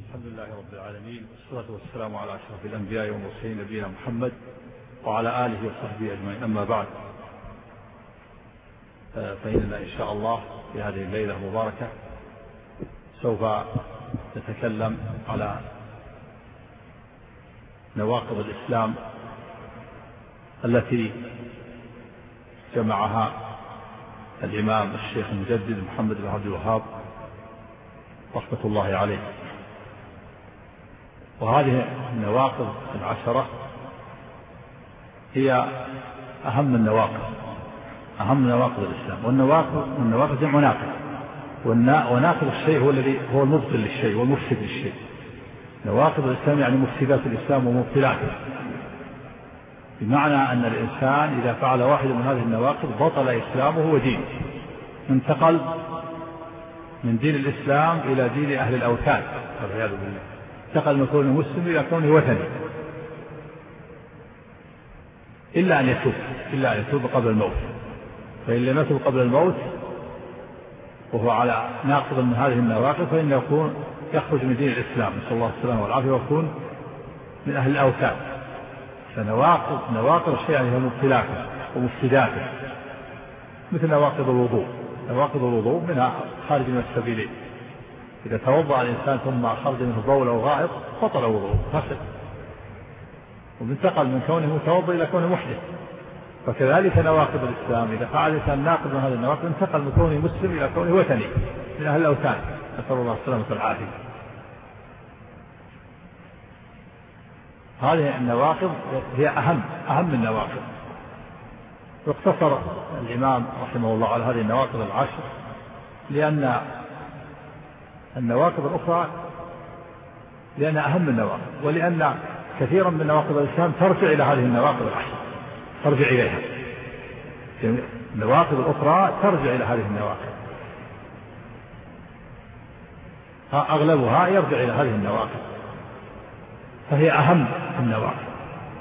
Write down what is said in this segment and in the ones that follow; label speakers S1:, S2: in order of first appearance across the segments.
S1: الحمد لله رب العالمين، والصلاة والسلام على أشرف الأنبياء والمرسلين نبينا محمد وعلى آله وصحبه أجمعين. أما بعد، فإننا إن شاء الله في هذه الليلة المباركة سوف نتكلم على نواقض الإسلام التي جمعها الإمام الشيخ المجدد محمد بن عبد الوهاب رحمة الله عليه. وهذه النواقض العشرة هي أهم نواقض الإسلام. والنواقض جمع ناقض، وناقض الشيء هو الذي هو المبطل للشيء والمفسد للشيء. نواقض الإسلام يعني مفسدات الإسلام ومبطلاته، بمعنى أن الإنسان إذا فعل واحد من هذه النواقض بطل إسلامه ودينه، انتقل من دين الإسلام إلى دين أهل الأوثان والعياذ بالله، انتقل من كونه مسلم إلى كونه وثني، إلا أن يتوب قبل الموت. فإن لم يتوب قبل الموت وهو على ناقض من هذه النواقض فإنه يخرج من دين الإسلام، نسأل الله السلامة والعافية، ويكون من أهل الأوثان. فنواقض الشيء يعني هي مبطلاته ومفسداته، مثل نواقض الوضوء منها خارج من السبيلين. إذا توضأ الإنسان ثم خرج منه بول أو غائط بطل وضوءه فسد، وانتقل من كونه متوضئ إلى كونه محدث. فكذلك نواقض الإسلام، إذا فعل الإنسان ناقض من هذه النواقض انتقل من كونه مسلم إلى كونه وثني من أهل الأوثان، نسأل الله السلامة والعافية. هذه النواقض هي أهم النواقض. واقتصر الإمام رحمه الله على هذه النواقض العشر، لأن النواقض الأخرى أهم النواقض، ولأن كثيرا من نواقض الإسلام ترجع إلى هذه النواقض العشر، ترجع إليها. النواقض الأخرى ترجع إلى هذه النواقض، أغلبها يرجع إلى هذه النواقض، فهي أهم النواقض.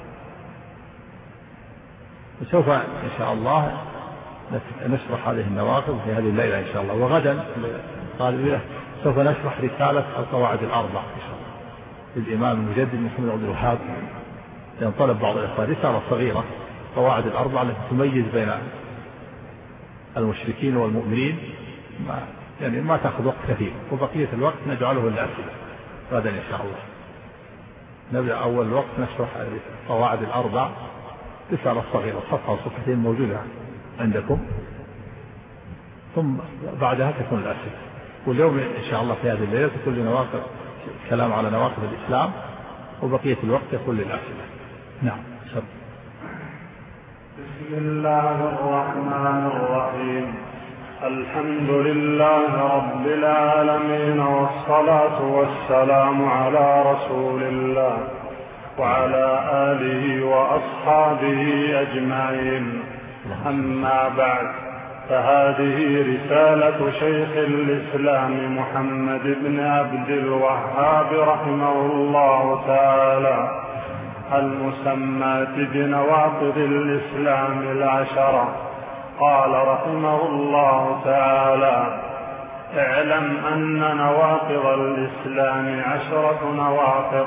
S1: وسوف إن شاء الله نشرح هذه النواقض في هذه الليلة إن شاء الله. وغدا سوف نشرح رسالة القواعد الأربع إن شاء الله للإمام المجدد محمد بن عبد الوهاب، لأن طلب بعض الإخوان رسالة صغيرة، قواعد الأربع التي تميز بين المشركين والمؤمنين، ما تأخذ وقت كثير، وبقية الوقت نجعله للأسئلة غدا إن شاء الله. نبدأ أول الوقت نشرح القواعد الأربع، رسالة صغيرة صفحة وصفحتين موجودة عندكم، ثم بعدها تكون الأسئلة. واليوم إن شاء الله في هذه الليلة تكون لنواقض، كلام على نواقض الإسلام، وبقية الوقت يكون للأسئلة. نعم.
S2: بسم الله الرحمن الرحيم. الحمد لله رب العالمين، والصلاة والسلام على رسول الله وعلى آله وأصحابه أجمعين. أما بعد، فهذه رسالة شيخ الإسلام محمد بن عبد الوهاب رحمه الله تعالى، المسماة بنواقض الإسلام العشرة. قال رحمه الله تعالى: اعلم أن نواقض الإسلام 10 نواقض.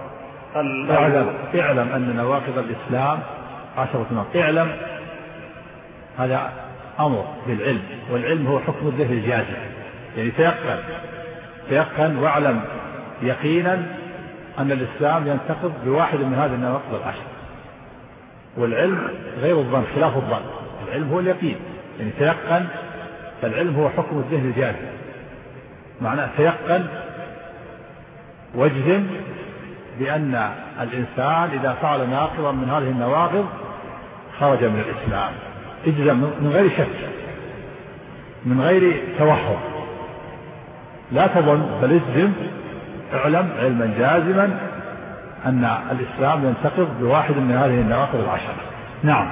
S1: اعلم أن نواقض الإسلام 10 نواقض. اعلم، هذا أمر بالعلم، والعلم هو حكم الذهن الجازم، يعني تيقن واعلم يقينا أن الإسلام ينتقض بواحد من هذه النواقض 10. والعلم غير الظن، خلاف الظن. العلم هو اليقين، يعني تيقن، فالعلم هو حكم الذهن الجازم، معناه تيقن واجزم بأن الإنسان إذا فعل ناقضا من هذه النواقض خرج من الإسلام. اجزم من غير شك، من غير توهم، لا تظن، بل اجزم، اعلم علما جازما أن الإسلام ينتقض بواحد من هذه النواقض 10. نعم.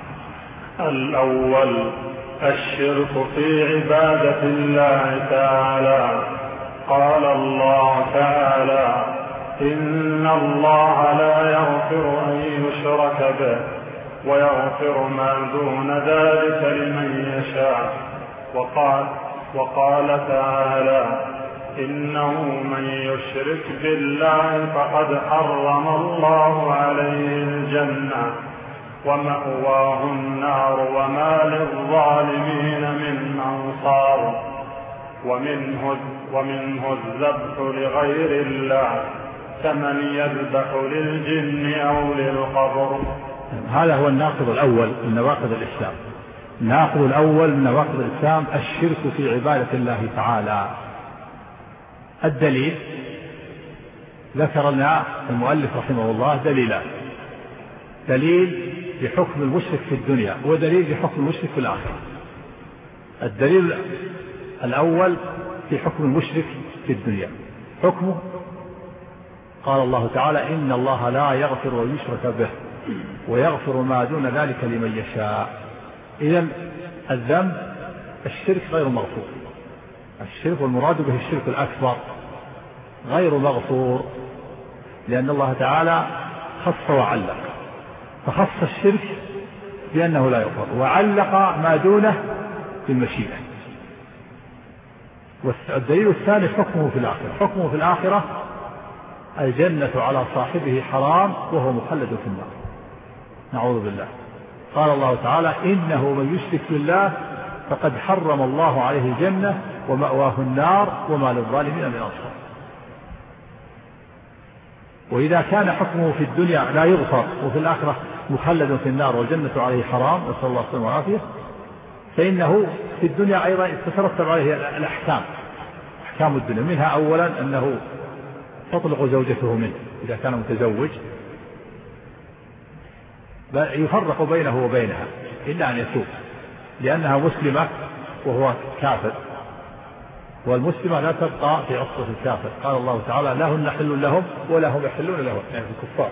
S2: الأول: الشرك في عبادة الله تعالى. قال الله تعالى: إن الله لا يغفر أن يشرك به ويغفر ما دون ذلك لمن يشاء. وقال تعالى: إنه من يشرك بالله فقد حرم الله عليه الجنة ومأواه النار وما للظالمين من أنصار. ومنه الذبح لغير الله كمن يذبح للجن أو للقبر.
S1: هذا هو الناقض الأول من نواقض الإسلام. الناقض الأول من نواقض الإسلام الشرك في عبادة الله تعالى. الدليل ذكر لنا المؤلف رحمه الله دليلان: دليل بحكم المشرك في الدنيا ودليل بحكم المشرك في الآخرة. الدليل الأول في حكم المشرك في الدنيا. حكمه قال الله تعالى: إن الله لا يغفر أن يشرك به ويغفر ما دون ذلك لمن يشاء. إذن الذنب الشرك غير مغفور. الشرك والمراد به الشرك الأكبر غير مغفور، لأن الله تعالى خص وعلق، فخص الشرك بأنه لا يغفر وعلق ما دونه بالمشيئة. والدليل الثاني حكمه في الآخرة. حكمه في الآخرة الجنة على صاحبه حرام وهو مخلد في النار، نعوذ بالله. قال الله تعالى: إنه من يشرك بالله فقد حرم الله عليه الجنة ومأواه النار وما للظالمين من أنصار. وإذا كان حكمه في الدنيا لا يغفر وفي الآخرة مخلد في النار والجنة عليه حرام، نسأل الله السلامة والعافية، فإنه في الدنيا أيضا تترتب عليه الأحكام، أحكام الدنيا. منها أولا أنه تطلق زوجته منه إذا كان متزوج، يفرق بينه وبينها إلا أن يتوب، لأنها مسلمة وهو كافر، والمسلمة لا تبقى في عصبة الكافر. قال الله تعالى: لهن حل لهم ولا هم يحلون لهم، يعني الكفار.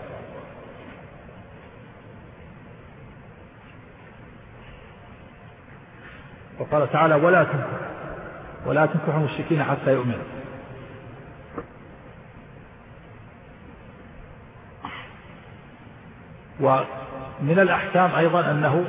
S1: وقال تعالى: ولا تنكحوا المشركين حتى يؤمنوا. ومن الأحكام أيضا أنه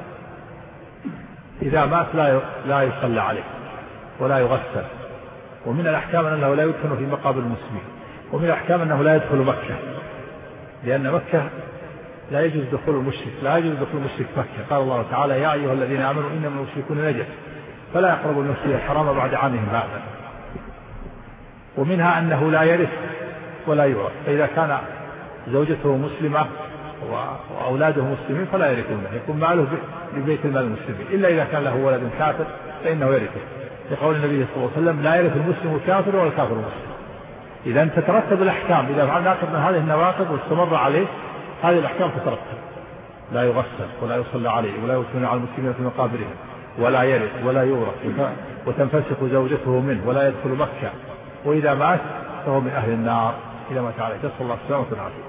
S1: إذا مات لا يصلى عليه ولا يغسل. ومن الأحكام أنه لا يدفن في مقابر المسلمين. ومن الأحكام أنه لا يدخل مكة، لأن مكة لا يجوز دخول المشرك، لا يجوز دخول المشرك مكة. قال الله تعالى: يا أيها الذين آمنوا إنما المشركون نجس فلا يقربوا المسجد الحرام بعد عامهم هذا. ومنها أنه لا يرث ولا يورث، فإذا كان زوجته مسلمة وأولاده مسلمين فلا يرثونه، يكون ماله ببيت المال المسلمين، إلا إذا كان له ولد كافر فإنه يرثه، لقول النبي صلى الله عليه وسلم: لا يرث المسلم الكافر ولا الكافر المسلم. إذا تترتب الأحكام، إذا فعل ناقض من هذه النواقض واستمر عليه هذه الأحكام تترتب: لا يغسل ولا يصلى عليه ولا يدفن على المسلمين في مقابرهم ولا يرث ولا يورث وتنفسخ زوجته منه ولا يدخل مكة، وإذا مات فهو من أهل النار إلى ما تعالى. نسأل الله السلامة والعافية.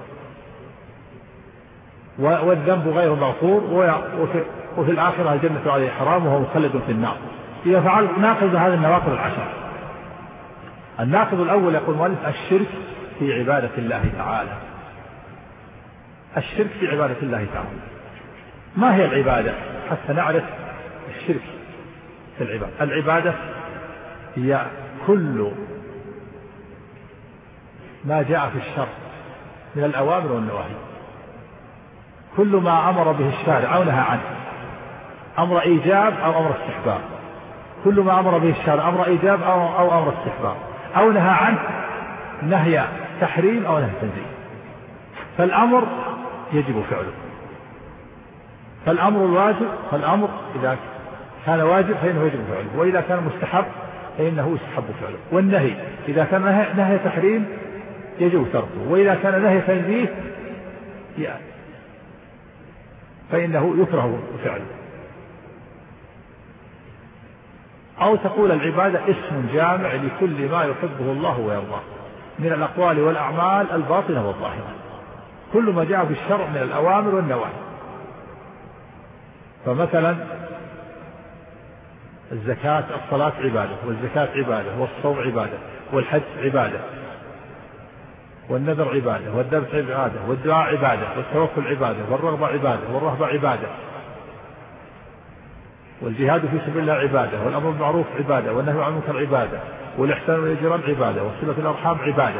S1: والذنب غير مغفور، وفي الآخرة الجنة عليه حرام وهو مخلد في النار. إذا فعل ناقض هذه النواقض العشر. الناقض الأول يقول المؤلف: الشرك في عبادة الله تعالى. الشرك في عبادة الله تعالى. ما هي العبادة حتى نعرف الشرك في العبادة؟ العبادة هي كل ما جاء في الشرع من الأوامر والنواهي، كل ما أمر به الشارع أو نهى عنه، أمر إيجاب أو أمر استحباب. كل ما أمر به الشارع أمر إيجاب أو أمر استحباب، أو نهى عنه نهي تحريم أو نهي تنزيه. فالأمر يجب فعله، فالأمر الواجب، فالأمر إذا كان واجب فإنه يجب فعله، وإذا كان مستحب فإنه يستحب فعله. والنهي إذا كان نهي تحريم يجب تركه، وإذا كان نهي تنزيه فإنه يكره فعله. أو تقول العبادة اسم جامع لكل ما يحبه الله ويرضاه من الأقوال والأعمال الباطنة والظاهرة، كل ما جاء في الشرع من الأوامر والنواهي. فمثلا الزكاة، الصلاة عبادة، والزكاة عبادة، والصوم عبادة، والحج عبادة، والنذر عبادة، والذبح عبادة، والدعاء عبادة، والتوكل عبادة، والرغبة عبادة، والرهبة عبادة، والجهاد في سبيل الله عبادة، والأمر بالمعروف عبادة، والنهي عن المنكر عبادة، والإحسان إلى الجيران عبادة، وصلة الأرحام عبادة.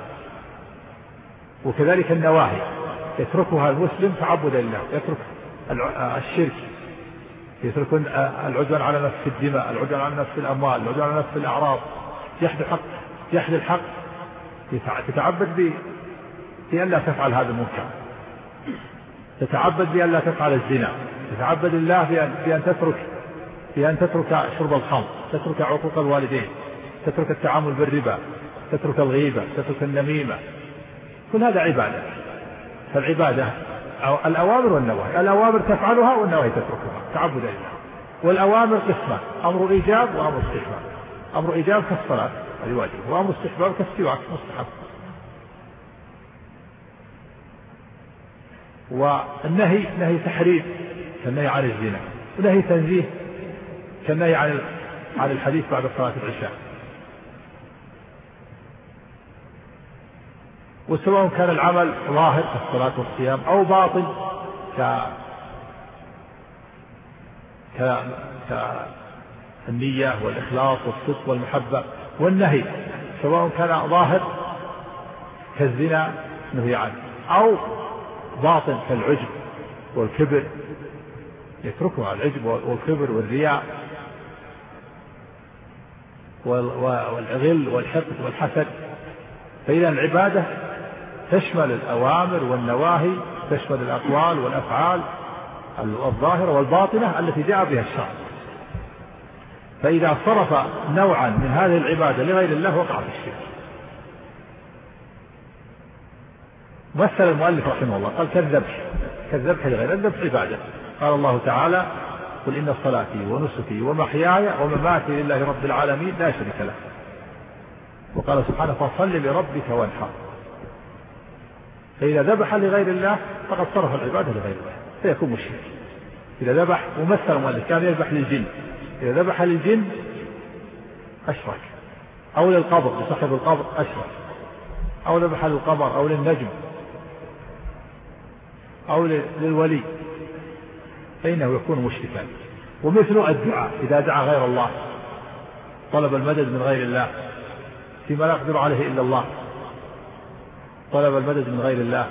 S1: وكذلك النواهي يتركها المسلم تعبدا لله، يترك الشرك، يترك العدوان على نفس الدماء، العدوان على نفس الأموال، العدوان على نفس الأعراض، يحد الحق، تتعبد بأن لا تفعل هذا المنكر، تتعبد بأن لا تفعل الزنا، تتعبد الله بأن تترك شرب الخمر، تترك عقوق الوالدين، تترك التعامل بالربا، تترك الغيبة، تترك النميمة، كل هذا عبادة. فالعبادة أو الأوامر والنواهي، الأوامر تفعلها والنواهي تتركها تعبد لله. والأوامر قسمان: أمر إيجاب وأمر استحباب. أمر إيجاب كالصلاة هذه واجب، وأمر استحباب كالسواك مستحب. والنهي نهي تحريم كالنهي عن الزنا، ونهي تنزيه كالنهي عن الحديث بعد صلاة العشاء. وسواء كان العمل ظاهر كالصلاة والصيام أو باطن كالنية والإخلاص والصدق والمحبة. والنهي سواء كان ظاهر كالزنا نهي عنه أو باطن كالعجب والكبر، يتركها العجب والكبر والرياء والغل والحقد والحسد. فإذا العبادة تشمل الأوامر والنواهي، تشمل الأقوال والأفعال الظاهرة والباطنة التي جاء بها الشرع. فإذا صرف نوعا من هذه العبادة لغير الله وقع في الشرك. مثل المؤلف رحمه الله قال كالذبح لغير الذبح عبادة. قال الله تعالى: قل إن صلاتي ونسكي ومحياي ومماتي لله رب العالمين لا شريك له. وقال سبحانه: فصل لربك وانحر. فإذا ذبح لغير الله فقد صرف العبادة لغير الله فيكون مشرك. إذا ذبح، ومثل المؤلف كان يذبح للجن، إذا ذبح للجن أشرك، أو للقبر لصاحب القبر أشرك، أو ذبح للقمر أو للنجم أو للولي فإنه يكون مشركا. ومثل الدعاء إذا دعا غير الله، طلب المدد من غير الله فيما لا يقدر عليه إلا الله، طلب المدد من غير الله،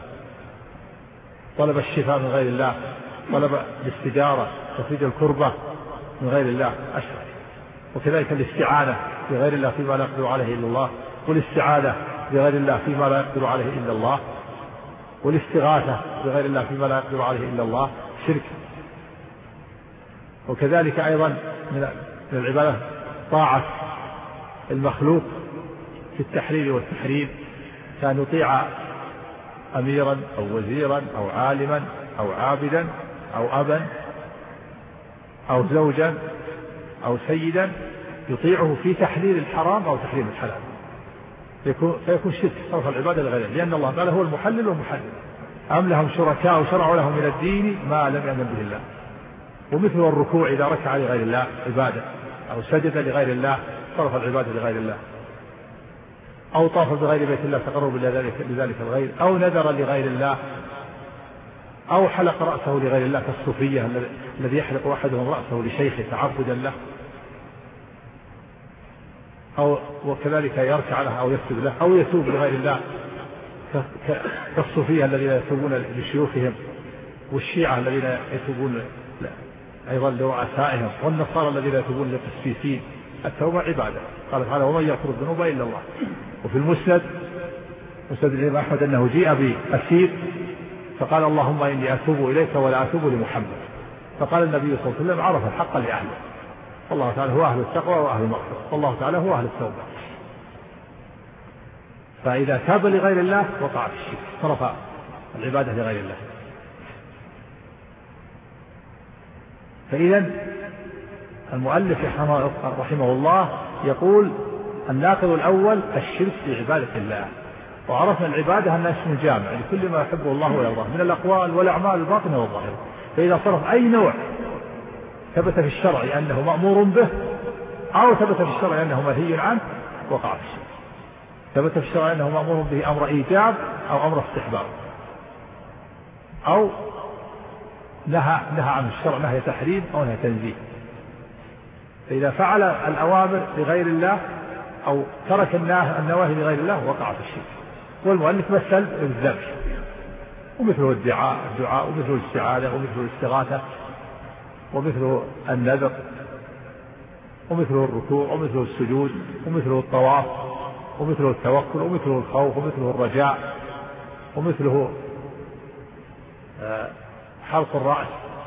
S1: طلب الشفاء من غير الله، طلب الاستجارة تفريج الكربة من غير الله أشرك. وكذلك الاستعانة بغير الله فيما لا يقدر عليه إلا الله، والاستعاذة بغير الله فيما لا يقدر عليه إلا الله، والاستغاثة بغير الله فيما لا يقدر عليه إلا الله شرك. وكذلك أيضا من العبادة طاعة المخلوق في التحليل والتحريم، كان يطيع أميرا أو وزيرا أو عالما أو عابدا أو أبا أو زوجا أو سيدا يطيعه في تحليل الحرام أو تحريم الحلال، فيكون شرك صرف العبادة لغيره، لأن الله تعالى هو المحلل والمحرم. أم لهم شركاء شرعوا لهم من الدين ما لم يأذن به الله. ومثل الركوع إذا ركع لغير الله عبادة، أو سجد لغير الله صرف العبادة لغير الله، أو طاف بغير بيت الله تقرب لذلك الغير، أو نذر لغير الله، أو حلق رأسه لغير الله كالصوفية الذي يحلق أحدهم رأسه لشيخه تعبدا له، أو وكذلك يركع له أو يسجد له، أو يتوب لغير الله كالصوفية الذين يتوبون لشيوخهم، والشيعة الذين يتوبون أيضا لرؤسائهم، والنصارى الذين يتوبون للقسيسين. التوبة عبادة. قال تعالى: ومن يغفر الذنوب إلا الله. وفي المسند الإمام أحمد أنه جيء بأسير فقال: اللهم إني أتوب إليك ولا أتوب لمحمد. فقال النبي صلى الله عليه وسلم: عرف الحق لأهله، والله تعالى هو أهل التقوى وأهل المغفرة، والله تعالى هو أهل التوبة. فإذا تاب لغير الله وقع في الشرك، صرف العبادة لغير الله. فإذا المؤلف رحمه الله يقول: الناقض الأول الشرك في عبادة الله. وعرفنا العبادة أنها اسم جامع لكل ما يحبه الله ويرضاه من الأقوال والأعمال الباطنة والظاهرة. فإذا صرف أي نوع ثبت في الشرع أنه مأمور به، أو ثبت في الشرع أنه منهي عنه، وقع في الشرك. ثبت في الشرع أنه مأمور به أمر إيجاب أو أمر استحباب، أو نهى عن الشرع نهي تحريم أو نهي تنزيه. فإذا فعل الأوامر لغير الله أو ترك النواهي لغير الله وقع في الشرك. والمؤلف مثل الذبح ومثله الدعاء ومثله الاستعاذة ومثله الاستغاثة ومثله النذر ومثله الركوع ومثله السجود ومثله الطواف ومثله التوكل ومثله الخوف ومثله الرجاء ومثله حلق الرأس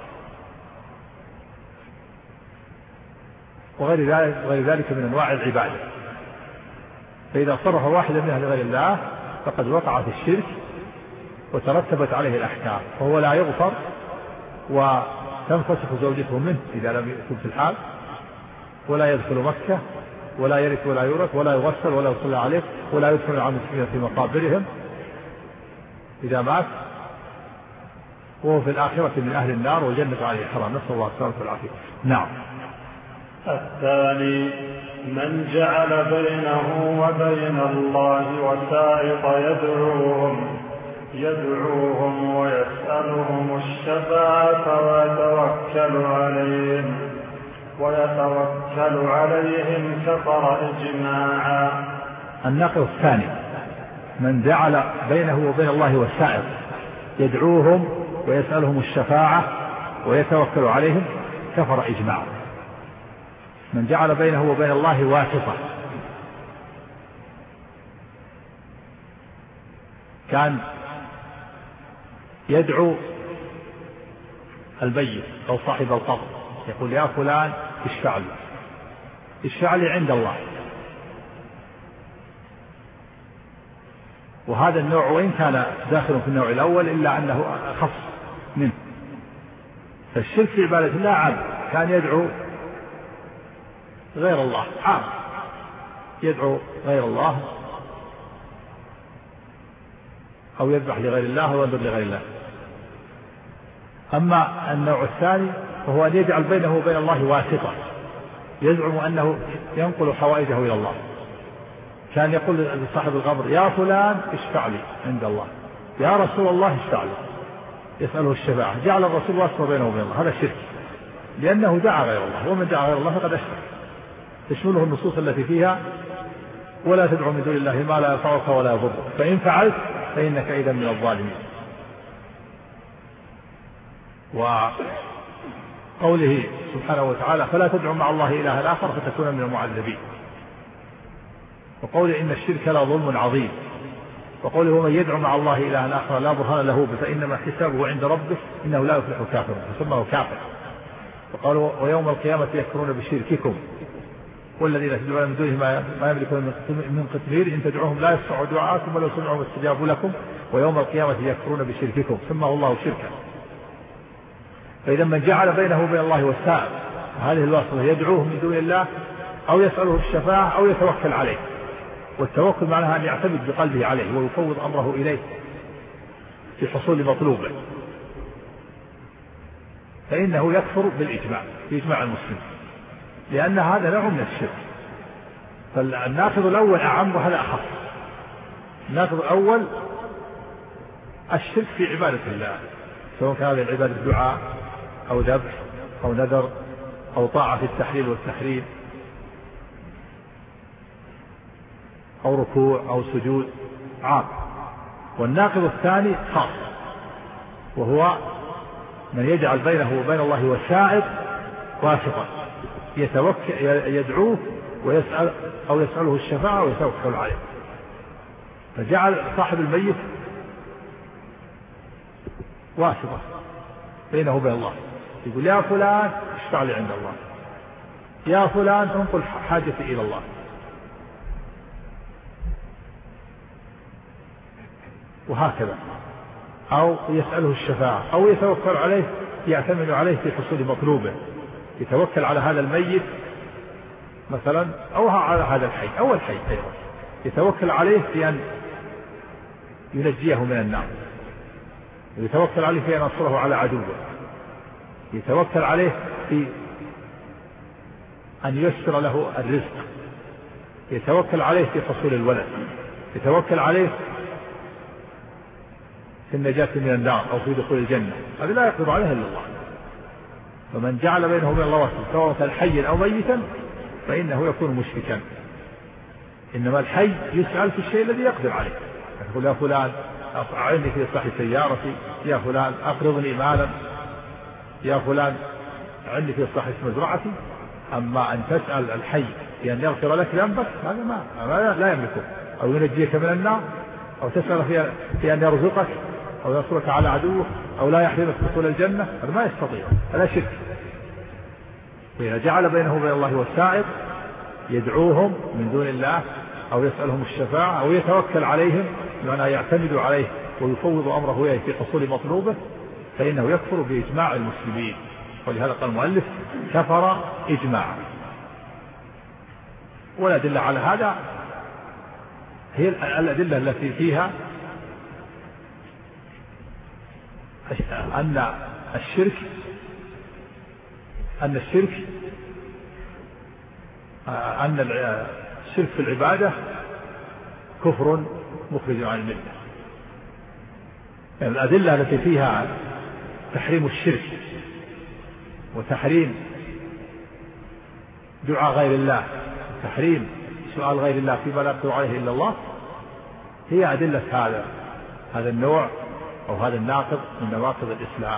S1: وغير ذلك من أنواع العبادة. فإذا صرف واحدا منها لغير الله فقد وقع في الشرك وترتبت عليه الأحكام، فهو لا يغفر وتنفسخ زوجته منه إذا لم يكن في الحال، ولا يدخل مكة ولا يرث ولا يورث ولا يغسل ولا يصلى عليه ولا يدخل عن المسلمين في مقابرهم إذا مات، وهو في الآخرة من أهل النار والجنة عليه حرام. نسأل الله السلامة والعافية. نعم.
S2: الثاني من جعل بينه وبين الله وسائط يدعوهم ويسألهم الشفاعة ويتوكل عليهم كفر إجماعا.
S1: النقل الثاني من جعل بينه وبين الله وسائط يدعوهم ويسألهم الشفاعة ويتوكل عليهم كفر إجماعا. من جعل بينه وبين الله واسطة، كان يدعو الميت أو صاحب القبر يقول يا فلان اشفع لي عند الله، وهذا النوع وإن كان داخل في النوع الأول إلا أنه أخف منه. فالشرك في عبادة الله عام، كان يدعو غير الله، عام يدعو غير الله أو يذبح لغير الله أو ينذر لغير الله. أما النوع الثاني وهو أن يجعل بينه وبين الله واسطة، يزعم أنه ينقل حوائجه إلى الله. كان يقول لصاحب القبر يا فلان اشفع لي عند الله، يا رسول الله اشفع لي، يسأله الشفاعة، جعل الرسول واسطة بينه وبين الله. هذا شرك، لأنه دعا غير الله، ومن دعا غير الله فقد أشرك. تشمله النصوص التي فيها ولا تدعو من دون الله ما لا ينفعك ولا يضرك فإن فعلت فإنك إذا من الظالمين. وقوله سبحانه وتعالى فلا تدعو مع الله إلها آخر فتكون من المعذبين. وقوله إن الشرك لظلم عظيم. وقوله ومن يدعو مع الله إلها آخر لا برهان له فإنما حسابه عند ربه إنه لا يفلح كافر، فسماه كافر. وقالوا ويوم القيامة يكفرون بشرككم والذين تدعون من دونه ما يملكون من قطمير إن تدعوهم لا يسمعوا دعاءكم ولو سمعوا استجابوا لكم ويوم القيامة يكفرون بشرككم، سماه الله شركا. فإذا من جعل بينه وبين الله وسائط، هذه الواسطة يدعوه من دون الله أو يسأله الشفاعة أو يتوكل عليه. والتوكل معناها أن يعتمد بقلبه عليه ويفوض أمره إليه في حصول مطلوبه، فإنه يكفر بالإجماع بإجماع المسلمين، لأن هذا نوع من الشرك. فالناقض الأول أعم وهذا أخف. الناقض الأول الشرك في عبادة الله، سواء كان هذه العبادة دعاء أو ذبح أو نذر أو طاعة في التحليل والتحريم أو ركوع أو سجود، عام. والناقض الثاني خاص، وهو من يجعل بينه وبين الله وسائط واسطة يدعوه ويسأل أو يسأله الشفاعة ويتوكل عليه. فجعل صاحب الميت واسطة بينه وبين الله، يقول يا فلان اشفع لي عند الله، يا فلان انقل حاجتي إلى الله. وهكذا، أو يسأله الشفاعة أو يتوكل عليه، يعتمد عليه في حصول مطلوبه، يتوكل على هذا الميت مثلا أو على هذا الحي أو الحي أيضا، يتوكل عليه في أن ينجيه من النار، يتوكل عليه في أن ينصره على عدوه، يتوكل عليه في أن ييسر له الرزق، يتوكل عليه في حصول الولد، يتوكل عليه في النجاة من النار أو في دخول الجنة. هذا لا يقدر عليه إلا الله. فمن جعل بينه وبين الله واسطة سواء كان حيا أو ميتا فإنه يكون مشركا. إنما الحي يسأل في الشيء الذي يقدر عليه. يقول يا فلان أعني في إصلاح سيارتي، يا فلان أقرضني مالا، يا فلان أعني في إصلاح مزرعتي. أما أن تسأل الحي بأن يغفر لك ذنبك هذا ما لا يملكه، أو ينجيك من النار، أو تسأل في أن يرزقك أو ينصرك على عدوك أو لا يحرمك دخول الجنة، هذا ما يستطيع، هذا شرك. وإذا جعل بينه وبين الله وسائط يدعوهم من دون الله أو يسألهم الشفاعة أو يتوكل عليهم بمعنى يعتمد عليه ويفوض أمره إليه في حصول مطلوبه، فإنه يكفر بإجماع المسلمين. ولهذا قال المؤلف كفر إجماعا. والأدلة على هذا هي الأدلة التي فيها أن الشرك في العبادة كفر مخرج عن الملة. يعني الأدلة التي فيها تحريم الشرك وتحريم دعاء غير الله وتحريم سؤال غير الله فيما لا يقدر عليه إلا الله هي أدلة هذا النوع أو هذا الناقض من نواقض الإسلام،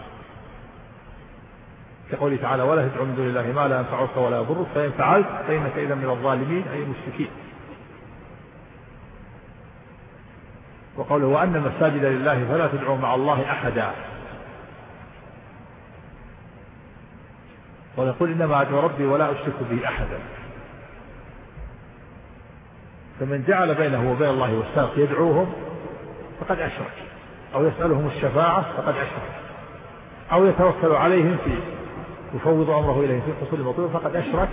S1: كقوله تعالى ولا تدعو من دون الله ما لا ينفعك ولا يضرك فإن فعلت فإنك إذا من الظالمين أي المشركين. وقوله وأن المساجد لله فلا تدعوا مع الله أحدا، ويقول إنما أدعو ربي ولا أشرك به أحدا. فمن جعل بينه وبين الله وسائط يدعوهم فقد أشرك، أو يسألهم الشفاعة فقد أشرك، أو يتوكل عليهم يفوض أمره إليه في حصول المطلوب فقد أشرك،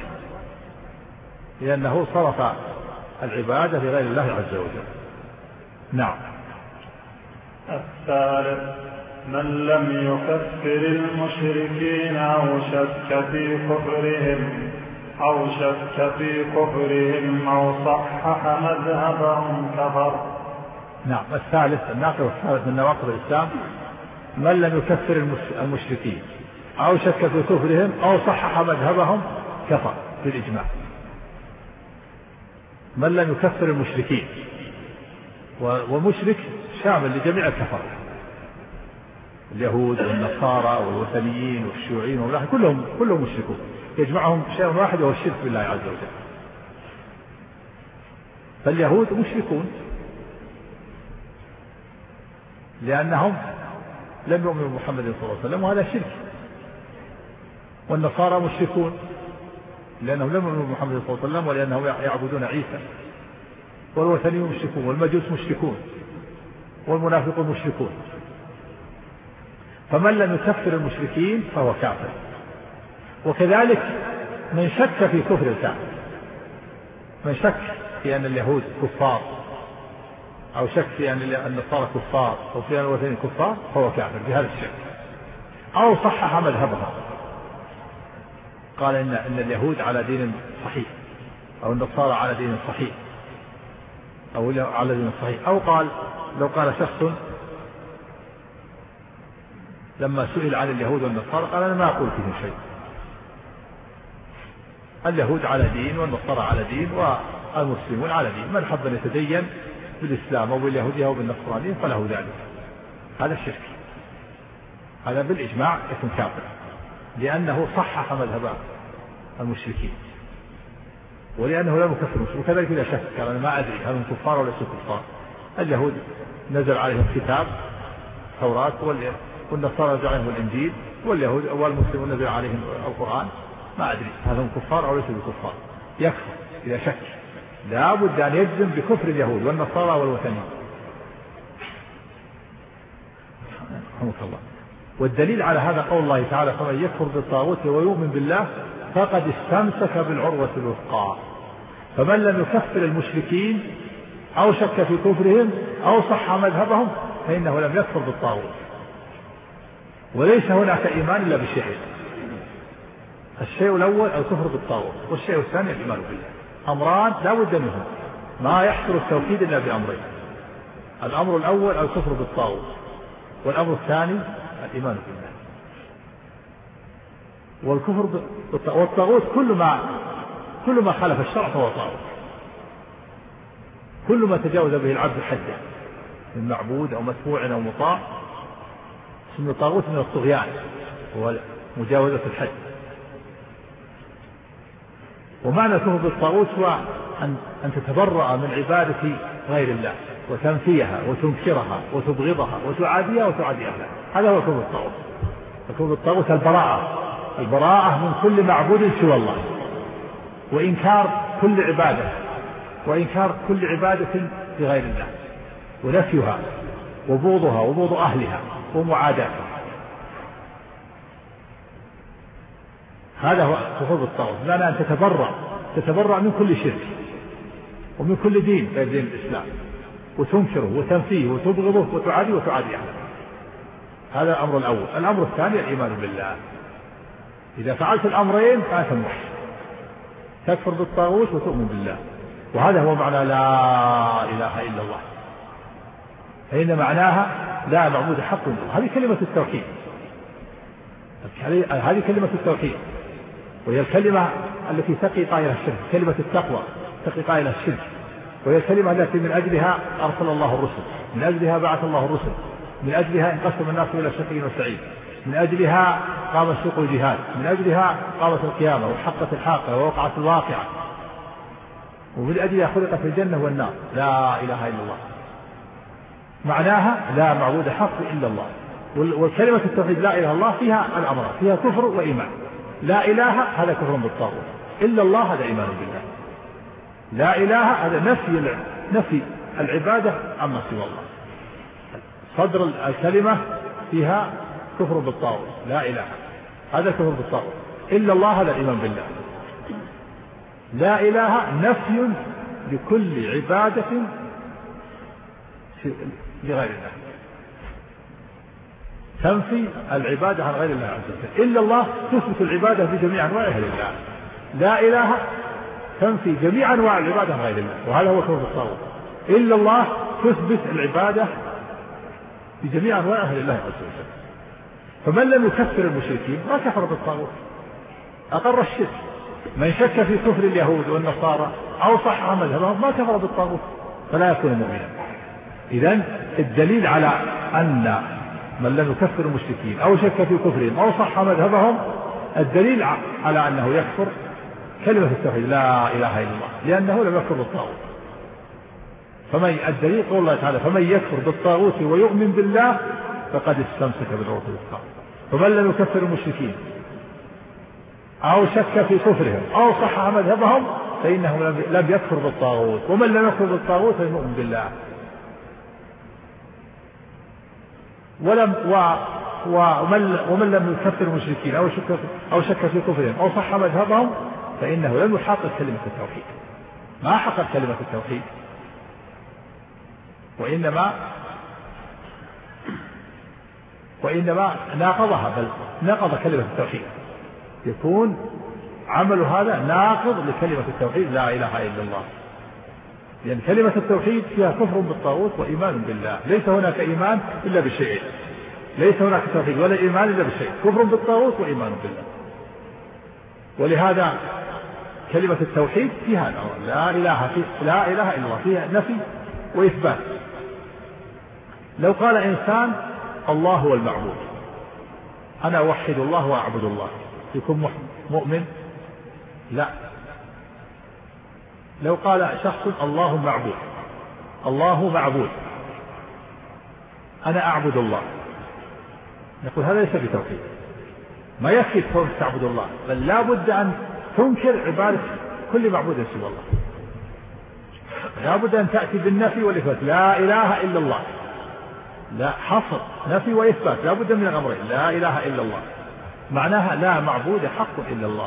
S1: لأنه صرف العبادة لغير الله عز وجل. نعم.
S2: الثالث من لم يكفر المشركين أو شك في كفرهم أو صحح مذهبهم كفر.
S1: نعم. الثالث الناقض الثالث من نواقض الإسلام من لم يكفر المشركين أو شك في كفرهم أو صحح مذهبهم كفر بالإجماع. من لم يكفر المشركين، ومشرك شامل لجميع الكفار، اليهود والنصارى والوثنيين والشيوعيين والملاحدة كلهم مشركون، يجمعهم شيء واحد وهو الشرك بالله عز وجل. فاليهود مشركون لأنهم لم يؤمنوا بمحمد صلى الله عليه وسلم وهذا شرك، والنصارى مشركون لأنهم لم يؤمنوا بمحمد صلى الله عليه وسلم ولأنهم يعبدون عيسى، والوثنيون مشركون، والمجوس مشركون، والمنافقون مشركون. فمن لم يكفر المشركين فهو كافر. وكذلك من شك في كفر الكافر، من شك في أن اليهود كفار أو شك في أن النصارى كفار أو في أن الوثنيين كفار فهو كافر بهذا الشك، أو صحح مذهبهم، قال إن اليهود على دين صحيح أو النصارى على دين صحيح أو على دين صحيح، أو قال لو قال شخص لما سئل عن اليهود والنصارى قال أنا ما أقول فيهم شيء، اليهود على دين والنصارى على دين والمسلمون على دين، من حب أن يتدين بالإسلام أو باليهودية أو بالنصرانية فله ذلك. هذا الشرك، هذا بالإجماع يكون كافر لأنه صحح مذهب المشركين ولأنه لم يكفر المشركين. وكذلك إذا شك قال أنا ما أدري هل هم كفار ولا ليسوا كفار، اليهود نزل عليهم كتاب التوراة والنصارى نزل عليهم الإنجيل واليهود والمسلمون نزل عليهم القرآن، ما أدري هل هم كفار أو ليسوا بكفار، يكفر إذا شك، لا بد أن يجزم بكفر اليهود والنصارى والوثنيين. رحمك الله. والدليل على هذا قول الله تعالى فمن يكفر بالطاغوت ويؤمن بالله فقد استمسك بالعروة الوثقى. فمن لم يكفر المشركين أو شك في كفرهم أو صح مذهبهم فإنه لم يكفر بالطاغوت. وليس هناك إيمان إلا بشيئين: الشيء الأول الكفر بالطاغوت، والشيء الثاني الإيمان بالله. أمران لا بد منهم، ما يحصل التوحيد إلا بأمرين: الأمر الأول الكفر بالطاغوت، والأمر الثاني الإيمان بالله. والكفر والطاغوت كل ما خالف الشرع فهو طاغوت. كل ما تجاوز به العبد حده من معبود أو متبوع أو مطاع اسمه طاغوت من الطغيان، هو مجاوزة الحد. ومعنى كفر بالطاغوت هو أن تتبرأ من عبادة غير الله وتنفيها وتنكرها وتبغضها وتعاديها وتعادي أهلها، هذا هو كفر الطاغوت. كفر بالطاغوت البراءة من كل معبود سوى الله، وإنكار كل عبادة لغير الله، ونفيها وبغضها وبغض أهلها ومعاداتها. هذا هو كفر بالطاغوت، بمعنى أن تتبرأ من كل شرك ومن كل دين غير دين الإسلام، وتنكره وتنفيه وتبغضه وتعادي أهله. هذا الأمر الأول. الأمر الثاني الإيمان بالله. إذا فعلت الأمرين فأنت موحد، تكفر بالطاغوت وتؤمن بالله، وهذا هو معنى لا إله إلا الله، فإن معناها لا معبود حق إلا الله. هذه كلمة التوحيد، وهي الكلمة التي تقي قائل الشرك، كلمة التقوى تقي قائل الشرك، وهي الكلمة التي من أجلها أرسل الله الرسل، من أجلها بعث الله الرسل، من أجلها انقسم الناس إلى شقي وسعيد، من أجلها قام سوق الجهاد، من أجلها قامت القيامة وحقت الحاقة ووقعت الواقعة، ومن أجلها خلقت الجنة والنار. لا إله إلا الله معناها لا معبود حق إلا الله. والكلمة التوحيد لا إله إلا الله فيها الأمر، فيها كفر وإيمان. لا إله هذا كفر بالطاغوت، إلا الله هذا إيمان بالله. لا إله هذا نفي العبادة عما سوى الله. صدر الكلمة فيها كفر بالطاغوت، لا إله هذا كفر بالطاغوت، إلا الله هذا الإيمان بالله. لا إله نفي لكل عبادة لغير الله، تنفي العبادة عن غير الله عز وجل. إلا الله تثبت العبادة بجميع أنواعها لله. لا إله تنفي جميع أنواع العبادة عن غير الله، وهذا هو كفر الطاغوت. إلا الله تثبت العبادة بجميع أنواعها لله عز وجل. فمن لم يكفر المشركين ما كفر بالطاغوت، أقر الشرك. من شك في كفر اليهود والنصارى أو صحح مذهبهم ما كفر بالطاغوت، فلا يكون مؤمنا. إذن الدليل على أن من لم يكفر المشركين أو شك في كفرهم أو صح مذهبهم، الدليل على أنه يكفر كلمة التوحيد لا إله إلا الله، لأنه لم يكفر بالطاغوت. الدليل قول الله تعالى: فمن يكفر بالطاغوت ويؤمن بالله فقد استمسك بالعروة الوثقى. فمن لم يكفر المشركين أو شك في كفرهم أو صح مذهبهم فإنه لم يكفر بالطاغوت، ومن لم يكفر بالطاغوت فيؤمن بالله. ومن لم يكفر المشركين أو شك في كفرهم أو صح مذهبهم فإنه لم يحقق كلمة التوحيد، ما حقق كلمة التوحيد، وإنما ناقضها، بل ناقض كلمة التوحيد. يكون عمل هذا ناقض لكلمة التوحيد لا إله إلا الله، لأن كلمة التوحيد فيها كفر بالطاغوت وإيمان بالله. ليس هناك إيمان إلا بشيء، ليس هناك توحيد ولا إيمان إلا بشيء، كفر بالطاغوت وإيمان بالله. ولهذا كلمة التوحيد فيها لا إله إلا الله، فيها نفي وإثبات. لو قال إنسان الله هو المعبود، أنا أوحد الله وأعبد الله، يكون مؤمن؟ لا. لو قال شخص الله معبود أنا أعبد الله، نقول هذا ليس بتوحيد، ما يكفي كونك تعبد الله، بل لا بد أن تنكر عبادة كل معبود سوى الله. لا بد أن تأتي بالنفي والإثبات، لا إله إلا الله، لا حصر نفي وإثبات، لا بد من الأمرين، لا إله إلا الله معناها لا معبود حق إلا الله.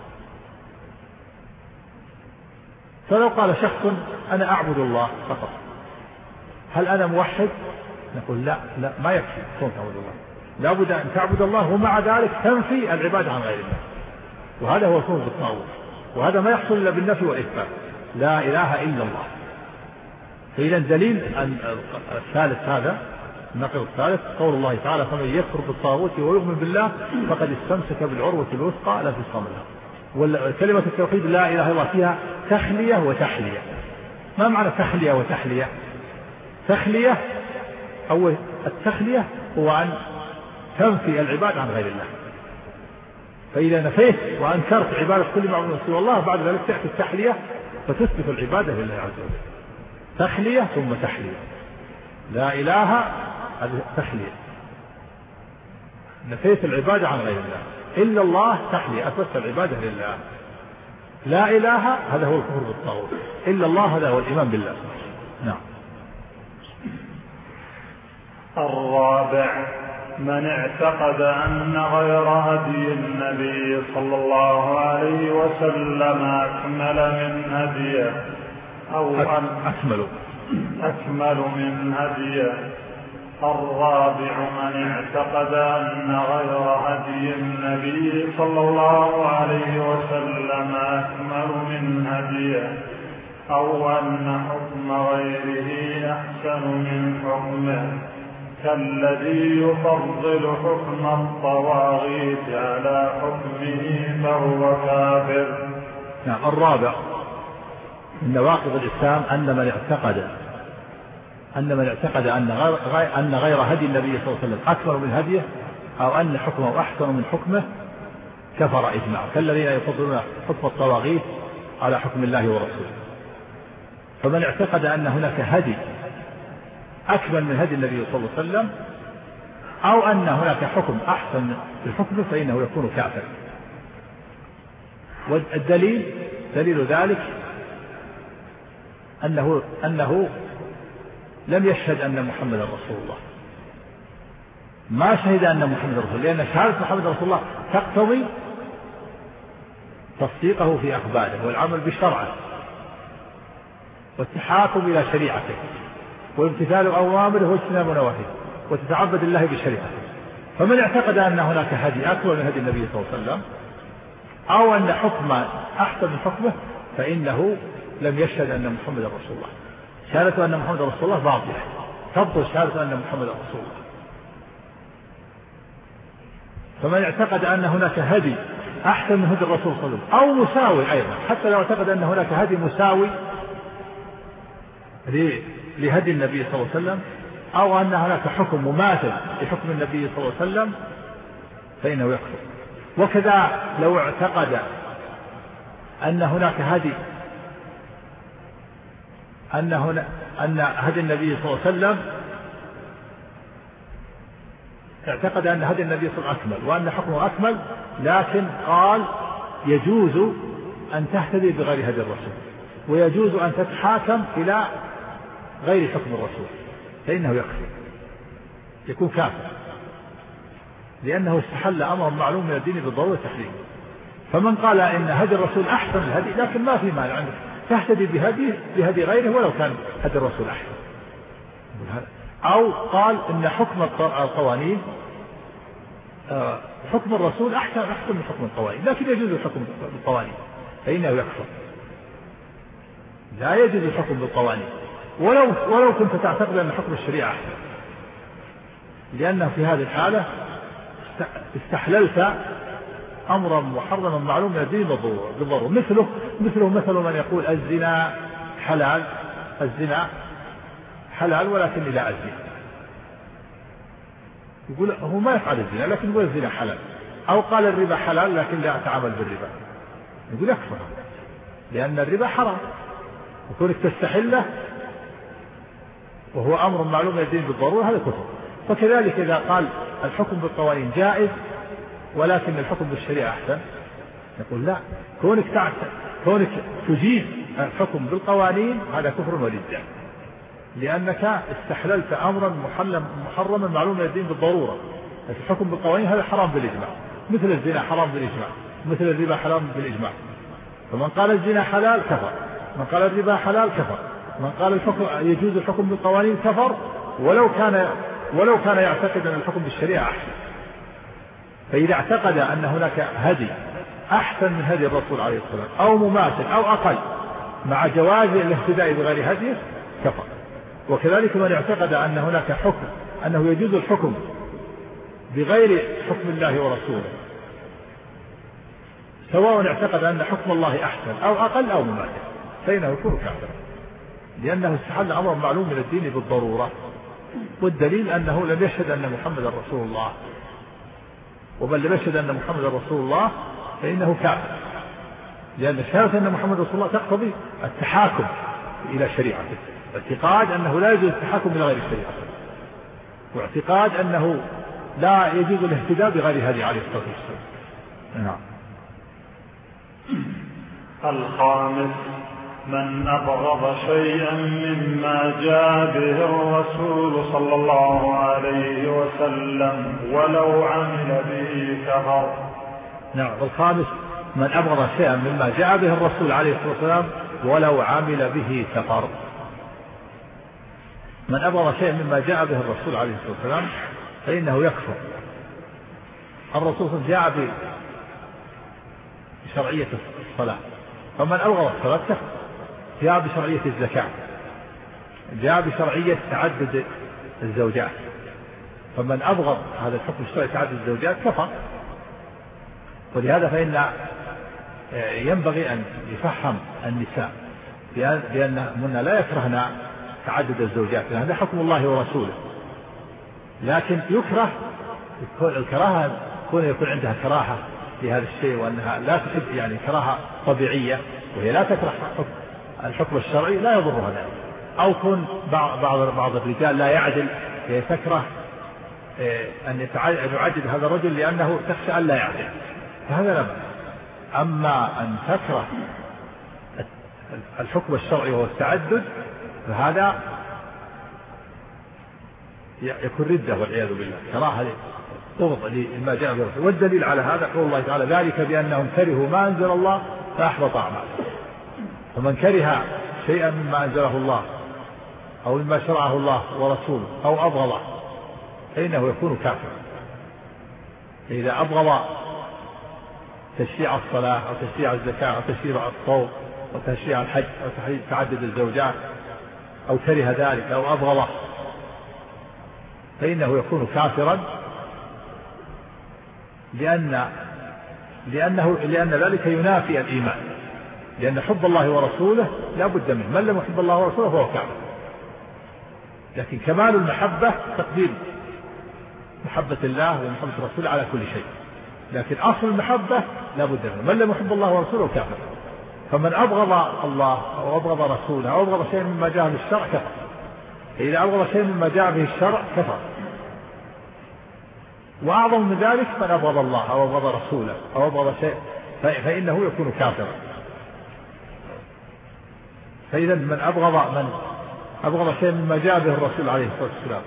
S1: فلو قال شخص أنا أعبد الله فقط، هل أنا موحد؟ نقول لا ما يكفي كون تعبد الله، لا بد أن تعبد الله ومع ذلك تنفي العبادة عن غير الله، وهذا هو الكفر بالطاغوت، وهذا ما يحصل إلا بالنفي والإثبات، لا إله إلا الله. فإذا دليل الثالث هذا النقل الثالث قول الله تعالى: فمن يكفر بالطاغوت ويؤمن بالله فقد استمسك بالعروة الوثقى لا انفصام لها. وكلمة التوحيد لا إله إلا الله فيها تخلية وتحلية، ما معنى تخلية وتحلية؟ تخلية أو التخلية هو أن تنفي العباد عن غير الله، فإذا نفيت وأنكرت عبادة كل معبود سوى الله بعد ذلك تأتي التحلية فتثبت العبادة لله عز وجل. تخلية ثم تحلية. لا إله هذه تخلية، نفيت العبادة عن غير الله. إلا الله تحلية، أثبت العبادة لله. لا إله هذا هو الكفر بالطاغوت، إلا الله هذا هو الإيمان بالله. نعم.
S2: الرابع من اعتقد أن غير هدي النبي صلى الله عليه وسلم أكمل من هديه أو أكمل من هديه. الرابع من اعتقد أن غير هدي النبي صلى الله عليه وسلم أكمل من هديه أو أن حكم غيره أحسن من حكمه، كالذي يفضل حكم الطواغيت على حكمه فهو كافر.
S1: نعم. الرابع من نواقض الإسلام أن من اعتقد أن غير هدي النبي صلى الله عليه وسلم أكبر من هديه أو أن حكمه أحسن من حكمه كفر إجماعا، كالذين يفضلون حكم الطواغيت على حكم الله ورسوله. فمن اعتقد أن هناك هدي أكمل من هدي النبي صلى الله عليه وسلم أو أن هناك حكم أحسن من حكمه فإنه يكون كافر. والدليل دليل ذلك أنه لم يشهد أن محمد رسول الله، ما شهد أن محمد رسول الله، لأن شهادة محمد رسول الله تقتضي تصديقه في أخباره والعمل بشرعه والتحاكم إلى شريعته وامتثال أوامره واجتناب نواهيه وتتعبد الله بشريعته. فمن اعتقد أن هناك هدي أكبر من هدي النبي صلى الله عليه وسلم أو أن حكم أحسن من حكمه فإنه لم يشهد أن محمد رسول الله. شهادة أن محمد رسول الله باطلة، تبطل شهادة أن محمد رسول الله. فمن اعتقد أن هناك هدي أحسن من هدي الرسول صلى الله عليه وسلم أو مساوي أيضا، حتى لو اعتقد أن هناك هدي مساوي لهدي النبي صلى الله عليه وسلم أو أن هناك حكم مماثل لحكم النبي صلى الله عليه وسلم فإنه يكفر. وكذا لو اعتقد أن هناك هدي أن هدي النبي صلى الله عليه وسلم اعتقد أن هدي النبي صلى الله عليه وسلم أكمل وأن حكمه أكمل، لكن قال يجوز أن تهتدي بغير هدي الرسول ويجوز أن تتحاكم إلى غير حكم الرسول، فإنه يكفر، يكون كافر، لأنه استحل أمر معلوم من الدين بالضرورة تحريمه. فمن قال إن هدي الرسول أحسن الهدي لكن ما في مانع عندك تهتدي بهدي غيره ولو كان هدي الرسول أحسن، أو قال إن حكم القوانين حكم الرسول أحسن من حكم القوانين لكن يجوز الحكم بالقوانين فإنه يكفر. لا يجوز الحكم بالقوانين ولو كنت تعتقد أن حكم الشريعة أحسن، لأنه في هذه الحالة استحللت أمرا محرما معلوم من الدين بالضرورة. مثل من يقول الزنا حلال ولكن لا أزني، يقول هو ما يفعل الزنا لكن يقول الزنا حلال، أو قال الربا حلال لكن لا أتعامل بالربا، يقول يكفر، لأن الربا حرام وكونك تستحله وهو أمر معلوم من الدين بالضرورة هذا كفر. فكذلك إذا قال الحكم بالقوانين جائز ولكن الحكم بالشريعة أحسن، يقول لا، كونك تجيز الحكم بالقوانين هذا كفر وردة، لأنك استحللت أمرا محرما معلوم من الدين بالضرورة. الحكم بالقوانين هذا حرام بالإجماع، مثل الزنا حرام بالإجماع، مثل الربا حرام بالإجماع. فمن قال الزنا حلال كفر، من قال الربا حلال كفر، من قال يجوز الحكم بالقوانين كفر ولو كان يعتقد أن الحكم بالشريعة أحسن. فإذا اعتقد أن هناك هدي أحسن من هدي الرسول عليه الصلاة والسلام أو مماثل أو أقل مع جواز الاهتداء بغير هديه كفر. وكذلك من اعتقد أن هناك حكم أنه يجوز الحكم بغير حكم الله ورسوله سواء اعتقد أن حكم الله أحسن أو أقل أو مماثل فإنه يكون كافرا. لأنه استحل أمر معلوم من الدين بالضرورة، والدليل أنه لم يشهد أن محمد رسول الله، ومن لم يشهد أن محمد رسول الله فإنه كافر، لأن شهادة أن محمد رسول الله تقتضي التحاكم إلى شريعته، اعتقاد أنه لا يجوز التحاكم إلى غير شريعته، واعتقاد أنه لا يجوز الاهتداء بغير هدي عليه الصلاة والسلام. نعم.
S2: الخامس: من أبغض شيئا مما جاء به الرسول صلى الله عليه وسلم ولو عمل به كفر.
S1: نعم. الخامس: من أبغض شيئا مما جاء به الرسول عليه الصلاة والسلام ولو عمل به كفر. من أبغض شيئا مما جاء به الرسول عليه الصلاة والسلام فإنه يكفر. الرسول جاء بشرعية الصلاة، فمن أبغض الصلاة كفر. جاء بشرعية الزكاة، جاء بشرعية تعدد الزوجات، فمن أبغض هذا الحكم الشرعي تعدد الزوجات كفر. ولهذا فإن ينبغي أن يفهم النساء بأنهن لا يكرهن تعدد الزوجات، لأن هذا حكم الله ورسوله، لكن يكره الكراهة يكون عندها كراهة لهذا الشيء، وأنها لا تحب يعني كراهة طبيعية وهي لا تكره الحكم الشرعي لا يضرها ذلك، أو كن بعض الرجال لا يعدل، هي تكره أن يعدل هذا الرجل لأنه تخشى أن لا يعدل، فهذا لا بأس. أما أن تكره الحكم الشرعي وهو التعدد فهذا يكون ردة والعياذ بالله، كراهة تبغض لما جاء به الرسول. والدليل على هذا قول الله تعالى: ذلك بأنهم كرهوا ما أنزل الله فأحبط أعمالهم. فمن كره شيئا مما أنزله الله أو مما شرعه الله ورسوله أو أبغضه فإنه يكون كافرا. إذا أبغض تشريع الصلاة أو تشريع الزكاة أو تشريع الصوم أو تشريع الحج أو تعدد الزوجات أو كره ذلك أو أبغضه فإنه يكون كافرا، لأن ذلك ينافي الإيمان، لأن حب الله ورسوله لا بد منه، من لم يحب الله ورسوله فهو كافر. لكن كمال المحبة تقديم محبة الله ومحبة رسوله على كل شيء، لكن أصل المحبة لا بد منه، من لم يحب الله ورسوله كافر. فمن أبغض الله أو أبغض رسوله أو أبغض شيء مما جاء به الشرع كفر. إذا أبغض شيء مما جاء به الشرع كفر. وأعظم من ذلك من أبغض الله أو أبغض رسوله أو أبغض شيء فإنه يكون كافرا. فإذا من أبغض شيء مما جاء به الرسول عليه الصلاة والسلام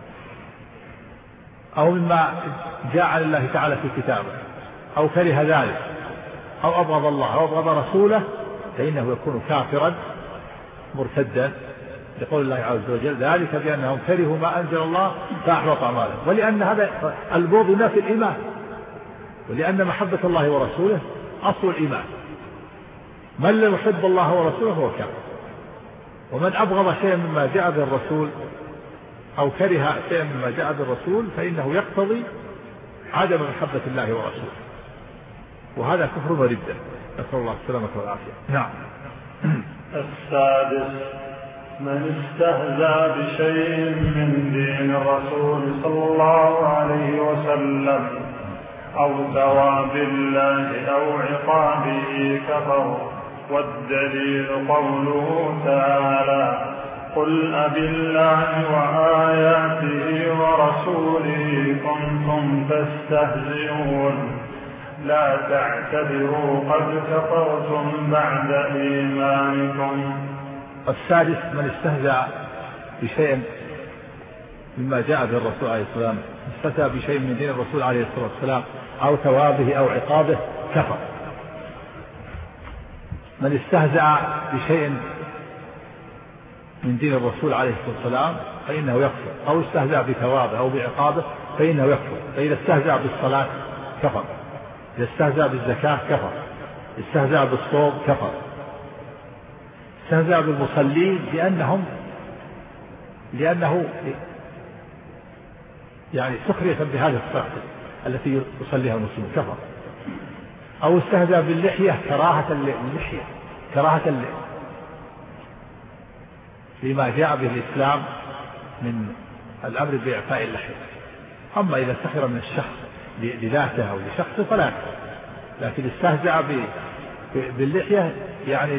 S1: أو مما جاء عن الله تعالى في كتابه أو كره ذلك أو أبغض الله أو أبغض رسوله فإنه يكون كافرا مرتدا، لقول الله عز وجل: ذلك بأنهم كرهوا ما أنزل الله فأحبط أعمالهم. ولأن هذا البغض ينافي الإيمان، ولأن محبة الله ورسوله أصل الإيمان. من لم يحب الله ورسوله هو كافر. ومن أبغض شيئا مما جاء به الرسول أو كره شيئا مما جاء به الرسول فإنه يقتضي عدم محبة الله ورسوله، وهذا كفر وردة، نسأل الله السلامة والعافية. نعم.
S2: السادس: من استهزأ بشيء من دين الرسول صلى الله عليه وسلم أو ثواب الله أو عقابه كفر. والدليل قوله تعالى: قل أبالله وآياته ورسوله كنتم تستهزئون لا تعتذروا قد كفرتم بعد إيمانكم.
S1: السادس: من استهزأ بشيء مما جاء به الرسول عليه الصلاة والسلام، استهزأ بشيء من دين الرسول عليه الصلاة والسلام أو ثوابه أو عقابه كفر. من استهزأ بشيء من دين الرسول عليه الصلاة والسلام فإنه يكفر، أو استهزأ بثوابه أو بعقابه فإنه يكفر. فإذا استهزأ بالصلاة كفر، إذا استهزأ بالزكاة كفر، استهزأ بالصوم كفر، استهزأ بالمصلين لأنه يعني سخرية بهذه الصلاة التي يصليها المسلمون كفر. أو استهزأ باللحية كراهة اللحية، كراهة لما جاء به الإسلام من الأمر بإعفاء اللحية. أما إذا سخر من الشخص لذاته أو لشخصه فلا يكفر، لكن استهزأ باللحية يعني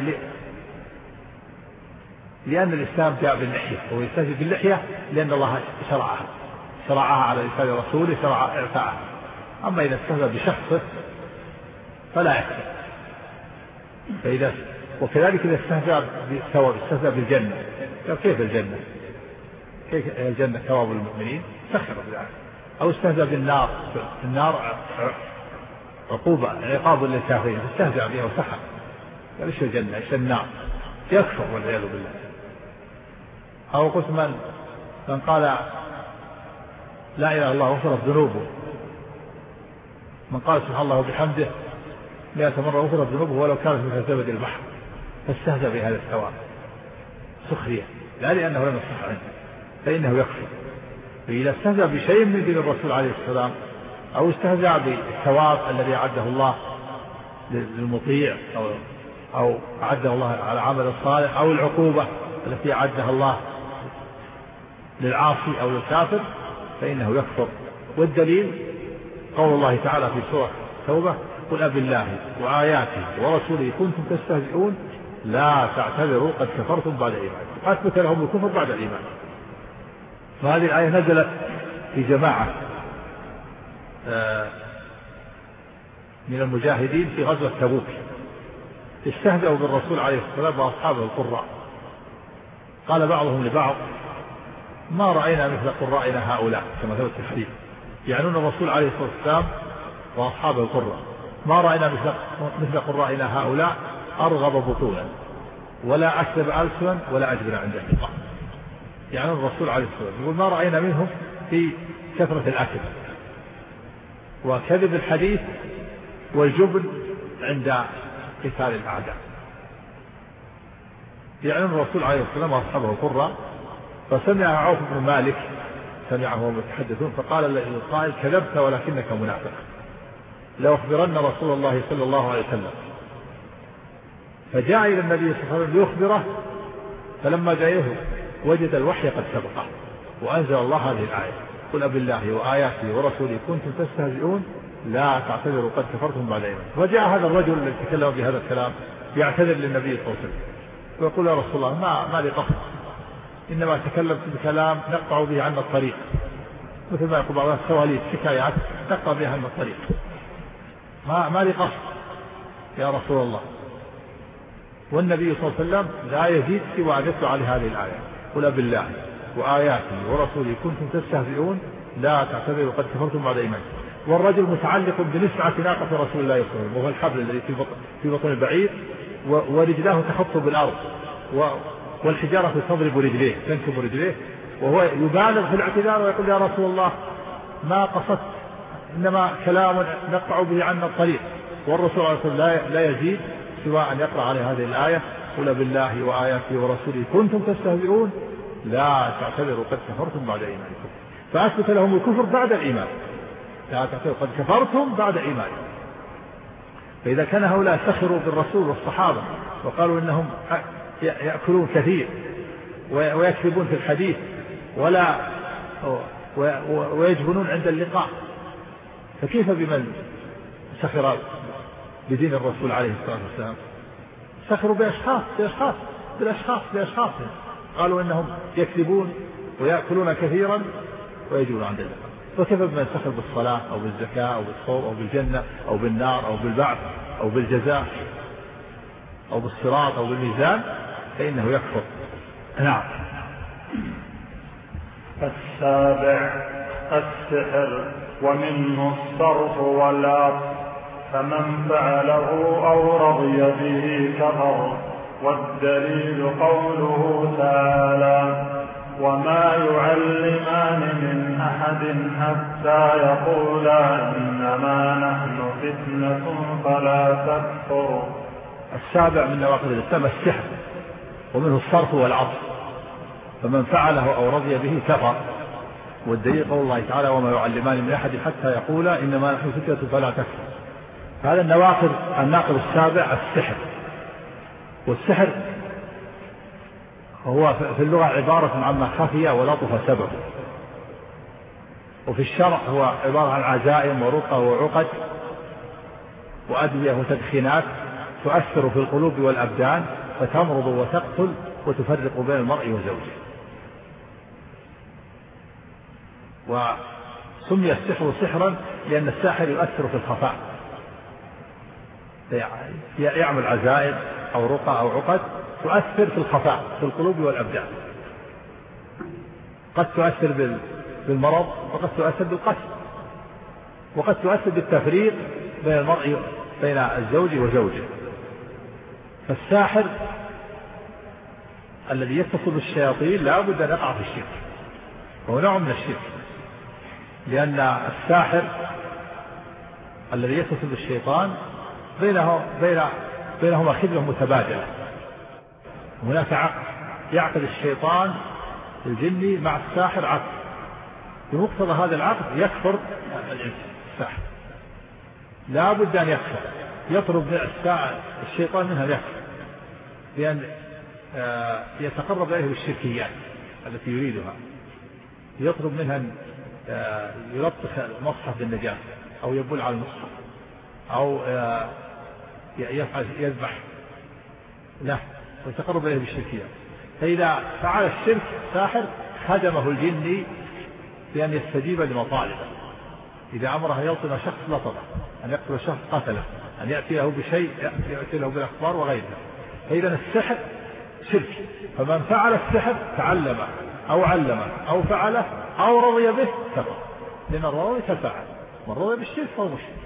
S1: لأن الإسلام جاء باللحية، هو يستهزئ باللحية لأن الله شرعها على لسان رسوله، شرع إعفاءها. أما إذا استهزأ بشخصه فلا يكفر. وكذلك إذا استهزأ بالثواب، استهزأ بالجنة، كيف الجنة؟ كيف الجنة ثواب المؤمنين؟ سخر بذلك. أو استهزأ بالنار، النار عقوبة عقاب للكافرين، استهزأ بها وسخر. قال ايش الجنة؟ ايش النار؟ يكفر والعياذ بالله. أو قلت من قال لا إله إلا الله غفرت ذنوبه، من قال سبحان الله وبحمده 100 مرة غفرت ذنوبه ولو كانت مثل زبد البحر، فاستهزأ بهذا الثواب سخرية، لا لأنه لم يصح عنه، فإنه يكفر. فإذا استهزأ بشيء من دين الرسول عليه السلام، أو استهزأ بالثواب الذي أعده الله للمطيع، أو أعده الله على عمل الصالح، أو العقوبة التي أعدها الله للعاصي أو للكافر، فإنه يكفر. والدليل قول الله تعالى في سورة التوبة: قل أبالله وآياته ورسوله كنتم تستهزئون لا تعتذروا قد كفرتم بعد إيمانكم. أثبت لهم الكفر بعد الإيمان. فهذه الآية نزلت في جماعة من المجاهدين في غزوة تبوك، استهزأوا بالرسول عليه السلام وأصحابه القراء. قال بعضهم لبعض: ما رأينا مثل قرائنا هؤلاء، كما ثبت في الحديث، يعنون الرسول عليه الصلاة والسلام وأصحابه القراء، ما رأينا مثل قرائنا هؤلاء أرغب بطولا ولا أكذب ألسنا ولا أجبن عند اللقاء. يعني الرسول عليه الصلاة والسلام يقول: ما رأينا منهم في كثرة الأكل وكذب الحديث والجبن عند قتال الأعداء. يعني الرسول عليه الصلاة والسلام وأصحابه القراء. فسمع عوف بن مالك، سمعهم يتحدثون، فقال القائل: كذبت ولكنك منافق، لأخبرن رسول الله صلى الله عليه وسلم. فجاء إلى النبي صلى الله عليه وسلم ليخبره، فلما جاءه وجد الوحي قد سبقه، وأنزل الله هذه الآية: قل أبالله وآياته ورسوله كنتم تستهزئون لا تعتذروا قد كفرتم بعد إيمانكم. فجاء هذا الرجل الذي تكلم بهذا الكلام يعتذر للنبي صلى الله عليه وسلم، ويقول: يا رسول الله ما لي قصد، إنما تكلمت بكلام نقطع به عنا الطريق، مثل ما يقول بعض السواليف شكايات نقطع بها عنا الطريق، ما لي قصد يا رسول الله. والنبي صلى الله عليه وسلم لا يزيد سوى أن يتلو عليه هذه الآية: قل بالله وآياته ورسوله كنتم تستهزئون لا تعتذروا قد كفرتم بعد إيمانكم. والرجل متعلق بنسعة ناقة رسول الله صلى الله عليه وسلم، وهو الحبل الذي في بطن البعير، ورجلاه تخط بالأرض، والحجارة تضرب رجليه، تنكب رجليه، وهو يبالغ في الاعتذار ويقول: يا رسول الله ما قصدت، إنما كلام نقطع به عنا الطريق. والرسول عليه الصلاة والسلام لا يزيد سوى أن يقرأ عليه هذه الآية: قل بالله وآياته ورسوله كنتم تستهزئون لا تعتذروا قد كفرتم بعد إيمانكم. فأثبت لهم الكفر بعد الإيمان، لا تعتذروا قد كفرتم بعد إيمانكم. فإذا كان هؤلاء سخروا بالرسول والصحابة وقالوا إنهم يأكلون كثير ويكذبون في الحديث ويجبنون عند اللقاء، فكيف بمن سخر بدين الرسول عليه الصلاة والسلام؟ سخروا بأشخاص قالوا إنهم يكذبون ويأكلون كثيرا ويجبنون عند اللقاء. فكيف بمن سخر بالصلاة أو بالزكاة أو بالصوم أو بالجنة أو بالنار أو بالبعث أو بالجزاء أو بالصراط أو بالميزان، فإنه يكفر. نعم.
S2: السابع السحر، ومنه الصرف والعطف، فمن فعله أو رضي به كفر. والدليل قوله تعالى: وما يعلمان من أحد حتى يقولا إنما نحن فتنة فلا تكفر.
S1: السابع من نواقض الإسلام السحر، ومنه الصرف والعطف، فمن فعله أو رضي به كفر. والدليل قول الله تعالى: وما يعلمان من أحد حتى يقولا إنما نحن فتنة فلا تكفر. هذا الناقض السابع السحر. والسحر وهو في اللغة عبارة عما خفي ولطف سببه، وفي الشرع هو عبارة عن عزائم ورقى وعقد وأدوية وتدخينات تؤثر في القلوب والأبدان فتمرض وتقتل وتفرق بين المرء وزوجه. وسمي السحر سحرا لأن الساحر يؤثر في الخفاء، يعمل عزائم أو رقى أو عقد تؤثر في الخفاء في القلوب والأبدان، قد تؤثر بالمرض وقد تؤثر بالقتل وقد تؤثر بالتفريق بين المرء بين الزوج وزوجه. فالساحر الذي يتصل بالشياطين لا بد أن يقع في الشرك، وهو نوع من الشرك، لأن الساحر الذي يتصل بالشيطان بينهما خدمة متبادلة. هناك عقد يعقد الشيطان الجني مع الساحر عقد، بمقتضى هذا العقد يكفر الساحر، لا بد أن يكفر، يطلب الشيطان منها يكفر بأن يتقرب إليه بالشركيات التي يريدها، يطلب منها أن يلطخ المصحف بالنجاسة أو يبول على المصحف أو يذبح له ويتقرب إليه بالشركيات. فإذا فعل الشرك الساحر خدمه الجني بأن يستجيب لمطالبه، إذا أمره يلطم شخص لطمه، أن يقتل شخص قتله، أن يأتي له بشيء يأتي له بالأخبار وغيرها. فإذا السحر شرك، فمن فعل السحر تعلمه أو علمه أو فعله أو رضي به كفر، لأن الرضي كالفعل، من رضي بالشرك فهو مشرك.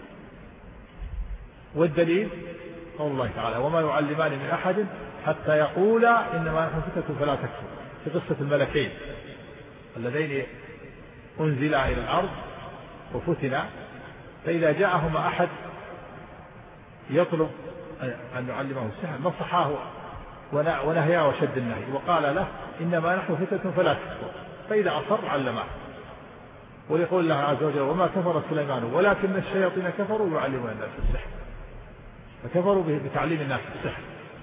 S1: والدليل قول الله تعالى وما يعلمان من أحد حتى يقولا إنما نحن فتنة فلا تكفر، في قصة الملكين اللذين أنزلا إلى الأرض وفتنا، فإذا جاءهما أحد يطلب أن يعلمه السحر نصحاه ونهياه وشد النهي وقال له إنما نحن فتنة فلا تكفر، فإذا أصر علمه. ويقول الله عز وجل وما كفر سليمان ولكن الشياطين كفروا يعلمون الناس السحر، فكفروا بتعليم الناس السحر.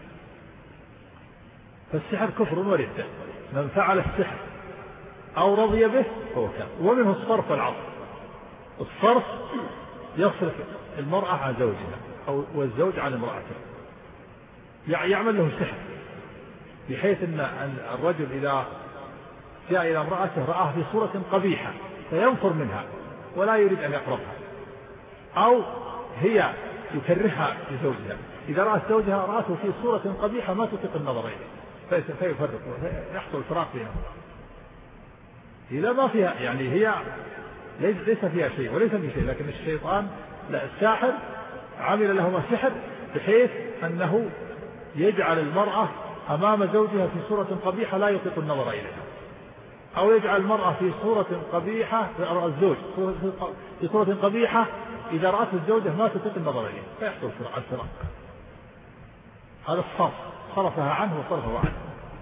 S1: فالسحر كفر وردة، من فعل السحر أو رضي به فهو كافر. ومنه الصرف والعطف. الصرف يصرف المرأة عن زوجها أو والزوج عن امرأته، يعمل له سحر بحيث أن الرجل إذا جاء إلى امرأته رآها في صورة قبيحة فينفر منها ولا يريد أن يقربها، أو هي يكرهها لزوجها، إذا رأت زوجها رأته في صورة قبيحة ما تطيق النظر إليه فيفرق، يحصل فراق بينهم. إذا ما فيها يعني هي ليس فيها شيء وليس فيه شيء، لكن الشيطان لا، الساحر عمل لهما سحر بحيث أنه يجعل المرأة أمام زوجها في صورة قبيحة لا يطيق النظر إليها، أو يجعل المرأة في صورة قبيحة الزوج في صورة قبيحة إذا رأت الزوجة ما تطيق النظر إليها فيحصل الفراق. هذا الصرف، صرفها عنه وصرفه عنه.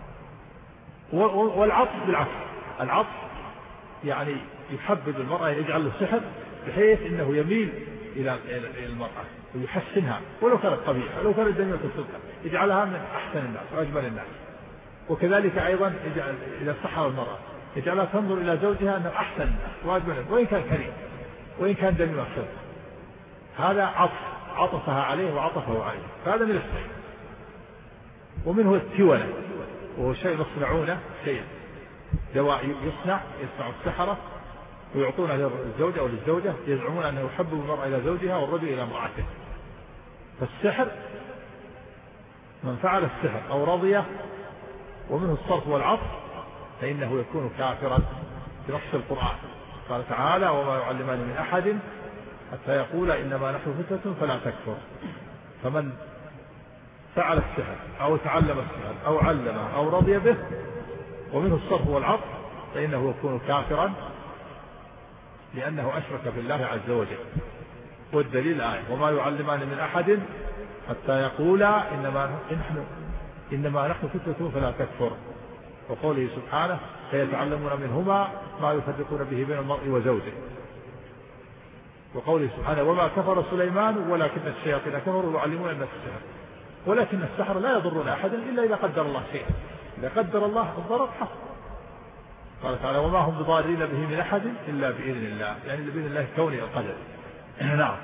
S1: والعطف بالعكس، العطف يعني يحبب المرأة، يجعل له سحر بحيث أنه يميل إلى المرأة ويحسنها ولو كانت قبيحة، لو كانت جميلة الخلقة يجعلها من أحسن الناس وأجمل الناس. وكذلك أيضا إذا صحها المرأة يجعلها تنظر إلى زوجها أنه أحسن الناس وأجمل الناس وإن كان كريم وإن كان جميل الخلقة. هذا عطفها عليه وعطفه عليه، فهذا من السحر. ومنه التولة، وهو شيء يصنعونه، شيء دواء يصنع السحرة ويعطونه للزوجة أو للزوجة، يزعمون أنه يحبب المرأة إلى زوجها والرجل إلى امرأته. فالسحر من فعل السحر أو رضيه ومنه الصرف والعطف فإنه يكون كافرا بنص القرآن. قال تعالى وما يعلمان من أحد حتى يقول إنما نحن فتنة فلا تكفر. فمن فعل السحر أو تعلم السحر أو علمه أو رضي به ومنه الصرف والعطف فإنه يكون كافرا لأنه أشرك بالله عز وجل. والدليل آية وما يعلمان من أحد حتى يقولا إنما نحن فتنة فلا تكفر، وقوله سبحانه فيتعلمون منهما ما يفرقون به بين المرء وزوجه، وقوله سبحانه وما كفر سليمان ولكن الشياطين كفروا يعلمون الناس السحر ولكن السحر لا يضرون أحدا إلا إذا قدر الله شيئا. إذا قدر الله الضرر حصل. قال تعالى وما هم بضارين به من أحد إلا بإذن الله، يعني بإذن الله كوني القدر. نعم.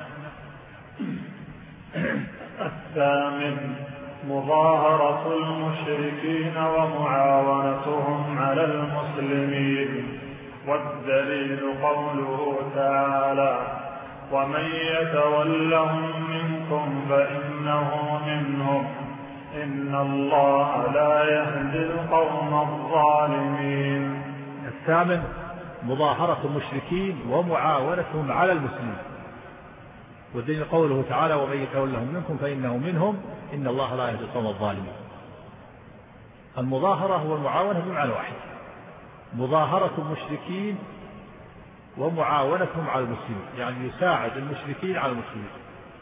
S2: الثامن مظاهرة المشركين ومعاونتهم على المسلمين. والدليل قوله تعالى ومن يتولهم منكم فإنه منهم إن الله لا يهدي القوم الظالمين.
S1: الثامن مظاهرة المشركين ومعاونتهم على المسلمين. والدليل قوله تعالى ومن يتولهم منكم فإنه منهم إن الله لا يهدي القوم الظالمين. المظاهرة والمعاونة بمعنى واحد، مظاهرة المشركين ومعاونتهم على المسلمين، يعني يساعد المشركين على المسلمين،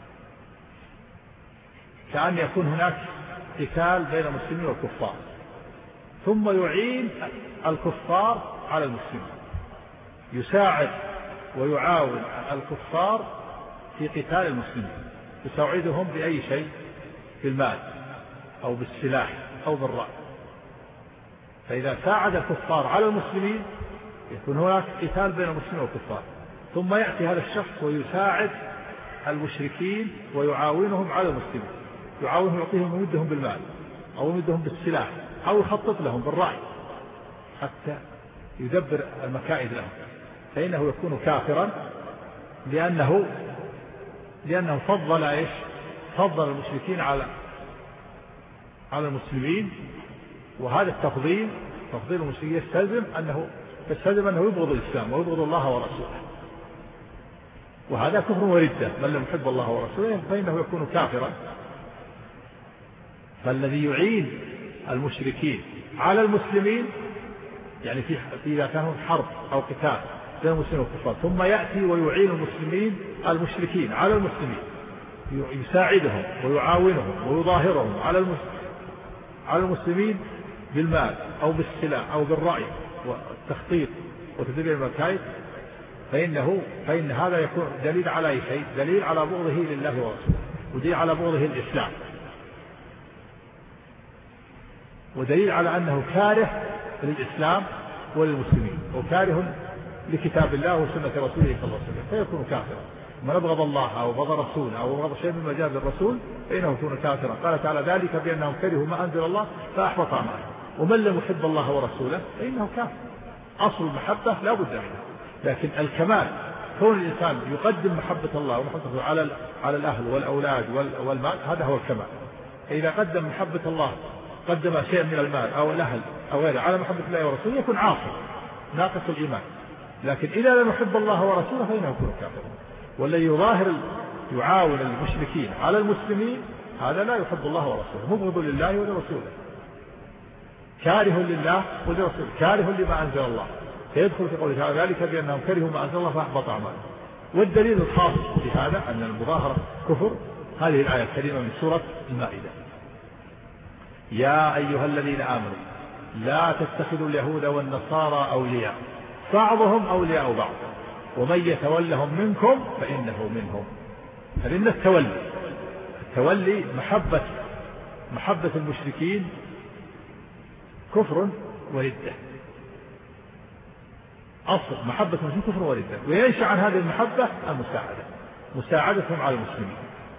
S1: كأن يكون هناك قتال بين المسلمين والكفار ثم يعين الكفار على المسلمين، يساعد ويعاون الكفار في قتال المسلمين، يساعدهم بأي شيء، بالمال أو بالسلاح أو بالرأي. فإذا ساعد الكفار على المسلمين يكون هناك قتال بين المسلمين والكفار، ثم يأتي هذا الشخص ويساعد المشركين ويعاونهم على المسلمين، يعاونهم يعطيهم ويمدهم بالمال أو يمدهم بالسلاح أو يخطط لهم بالرأي حتى يدبر المكائد لهم، فإنه يكون كافرا لأنه فضل المشركين على المسلمين. وهذا تفضيل المشركين يستلزم أنه يبغض الإسلام ويبغض الله ورسوله، وهذا كفر وردة. من لم يحب الله ورسوله فإنه يكون كافرا. فالذي يعين المشركين على المسلمين يعني إذا كانوا حرب أو قتال بين المسلمين والكفار ثم يأتي ويعين المشركين على المسلمين، يساعدهم ويعاونهم ويظاهرهم على المسلمين بالمال أو بالسلاح أو بالرأي والتخطيط وتدبير المكائد، فإن هذا يكون دليل على أي شيء؟ دليل على بغضه لله ورسوله، ودليل على بغضه الإسلام، ودليل على أنه كاره للإسلام وللمسلمين وكاره لكتاب الله وسنة رسوله صلى الله عليه وسلم، فيكون كافرا. من أبغض الله أو أبغض رسوله أو أبغض شيء مما جاء بالرسول فإنه يكون كافرا. قال تعالى ذلك بأنهم كرهوا ما أنزل الله فأحبط أعمالهم ومن لم يحب الله ورسوله فإنه كافر. أصل المحبة لا بد منها، لكن الكمال كون الإنسان يقدم محبة الله ومحبته على الأهل والأولاد والمال، هذا هو الكمال. إذا قدم محبة الله، قدم شيء من المال أو الأهل أو غيره على محبة الله ورسوله يكون عاصي ناقص الإيمان. لكن إذا لم يحب الله ورسوله فإنه يكون كافرا. والذي يعاون المشركين على المسلمين هذا لا يحب الله ورسوله، مبغض لله ولرسوله، كاره لله ولرسوله، كاره لما أنزل الله، فيدخل في قوله تعالى ذلك بأنهم كرهوا ما أنزل الله فأحبط أعمالهم. والدليل الخاص في هذا أن المظاهرة كفر هذه الآية الكريمة من سورة المائدة: يا أيها الذين آمنوا لا تتخذوا اليهود والنصارى أولياء بعضهم أولياء بعض ومن يتولهم منكم فإنه منهم. فإن التولي محبة المشركين كفر وردة. أصل محبة المشركين كفر وردة، وينشأ عن هذه المحبة مساعدتهم على المسلمين.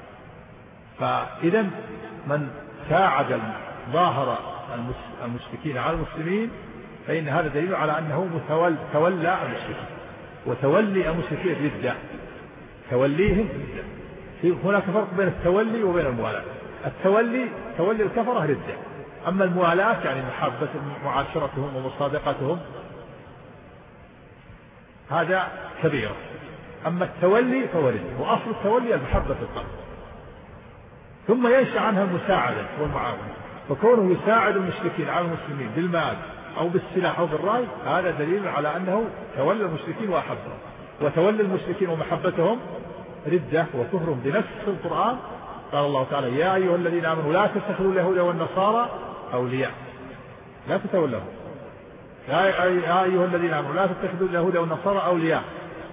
S1: فإذا من ساعد ظاهر المشركين على المسلمين فإن هذا دليل على أنه تولى المشركين، وتولي المشركين ردة، توليهم ردة. هناك فرق بين التولي وبين الموالاة. تولي الكفرة ردة، أما الموالاة يعني محبة معاشرتهم ومصادقتهم هذا كبيرة. أما التولي فهو ردة، وأصل التولي المحبة في القلب، ثم ينشأ عنها المساعدة والمعاونة. فكونه يساعد المشركين على المسلمين بالمال أو بالسلاح أو بالرأي هذا دليل على أنه تولى المشركين وأحبهم. وتولى المشركين ومحبتهم ردة وكفر بنفس القرآن. قال الله تعالى: يا أيها الذين آمنوا لا تتخذوا اليهود والنصارى أولياء، لا تتولهم. يا أيها الذين آمنوا لا تتخذوا اليهود والنصارى أولياء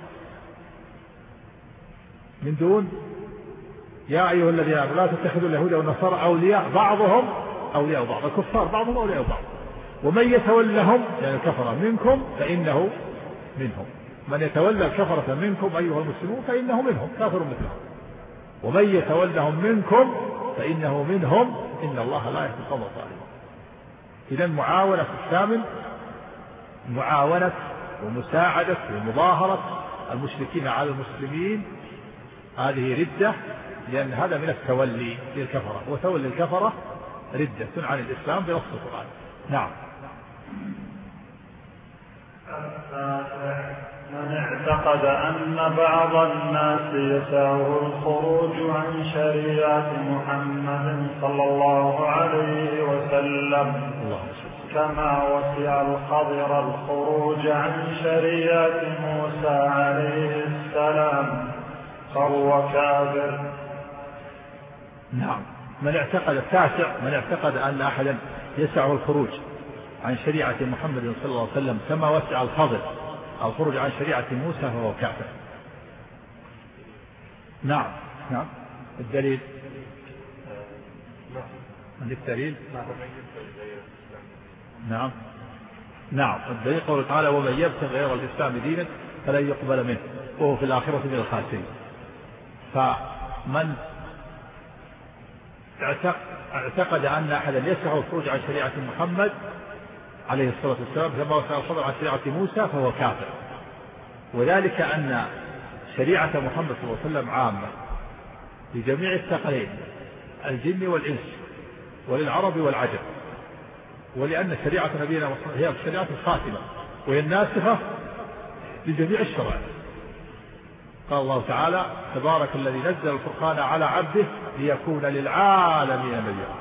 S1: من دون يا أيها الذين آمنوا لا تتخذوا اليهود والنصارى أولياء بعضهم أولياء بعض، الكفار بعضهم أولياء بعض. ومن يتولهم يعني الكفرة منكم فإنه منهم. من يتولى الكفرة منكم أيها المسلمون فإنه منهم كافر مثلهم، ومن يتولهم منكم فإنه منهم إن الله لا يهدي القوم الظالمين. إذن معاونة الشامل معاونة ومساعدة ومظاهرة المشركين على المسلمين هذه ردة، لأن هذا من التولي للكفرة، وتولي الكفرة ردة عن الإسلام بنص القرآن. نعم.
S2: من اعتقد أن بعض الناس يسعه الخروج عن شريعة محمد صلى الله عليه وسلم كما وسع الخضر الخروج عن شريعة موسى عليه السلام فهو كافر.
S1: نعم. من اعتقد أن أحدا يسعه الخروج عن شريعة محمد صلى الله عليه وسلم كما وسع الخضر الخروج عن شريعة موسى فهو كافر. نعم. الدليل نعم الدليل قوله تعالى ومن يبتغي غير الإسلام دينا فلن يقبل منه وهو في الآخرة من الخاسرين. فمن اعتقد أن أحدا يسعه الخروج عن شريعة محمد عليه الصلاة والسلام كما وسع الخضر عن شريعة موسى فهو كافر، وذلك أن شريعة محمد صلى الله عليه وسلم عامة لجميع الثقلين الجن والإنس وللعرب والعجم، ولأن شريعة نبينا هي الشريعة الخاتمة وهي الناسخة لجميع الشرائع. قال الله تعالى تبارك الذي نزل الفرقان على عبده ليكون للعالمين نذيرا.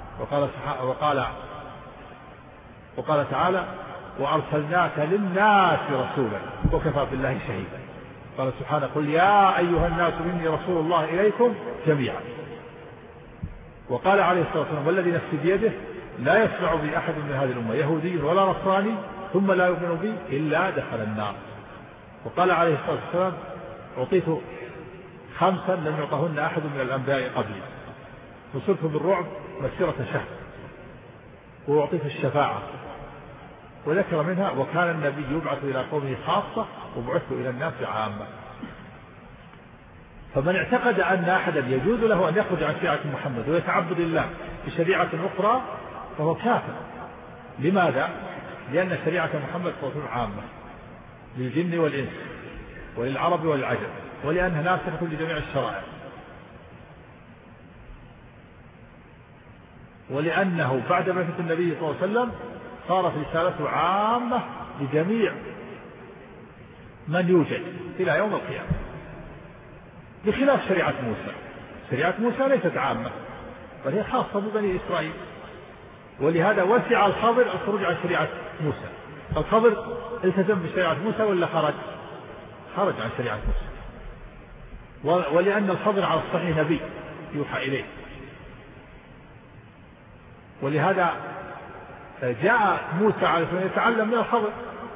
S1: وقال تعالى وأرسلناك للناس رسولا وكفى بالله شهيدا. قال سبحانه قل يا أيها الناس إني رسول الله إليكم جميعا. وقال عليه الصلاة والسلام والذي نفسي بيده لا يسمع بي أحد من هذه الأمة يهودي ولا نصراني ثم لا يؤمن بي إلا دخل النار. وقال عليه الصلاة والسلام أعطيت 5 لم يعطهن أحد من الأنبياء قبلي، نصرت بالرعب مسيرة شهر، وأعطيت الشفاعة، وذكر منها وكان النبي يبعث إلى قومه خاصة وبعثت إلى الناس عامة. فمن اعتقد أن أحدا يجوز له أن يخرج عن شريعة محمد ويتعبد الله بشريعة أخرى فهو كافر. لماذا؟ لأن شريعة محمد صلى الله عليه وسلم عامة للجن والإنس وللعرب والعجم، ولأنها ناسخة لجميع الشرائع، ولأنه بعد بعثة النبي صلى الله عليه وسلم صارت رسالته عامة لجميع من يوجد إلى يوم القيامة، بخلاف شريعة موسى. شريعة موسى ليست عامة بل هي خاصة ببني إسرائيل، ولهذا وسع الخضر الخروج عن شريعة موسى. الخضر التزم بشريعة موسى ولا خرج عن شريعة موسى؟ ولأن الخضر على الصحيح نبي يوحى إليه، ولهذا جاء موسى عليه السلام يتعلم من الخضر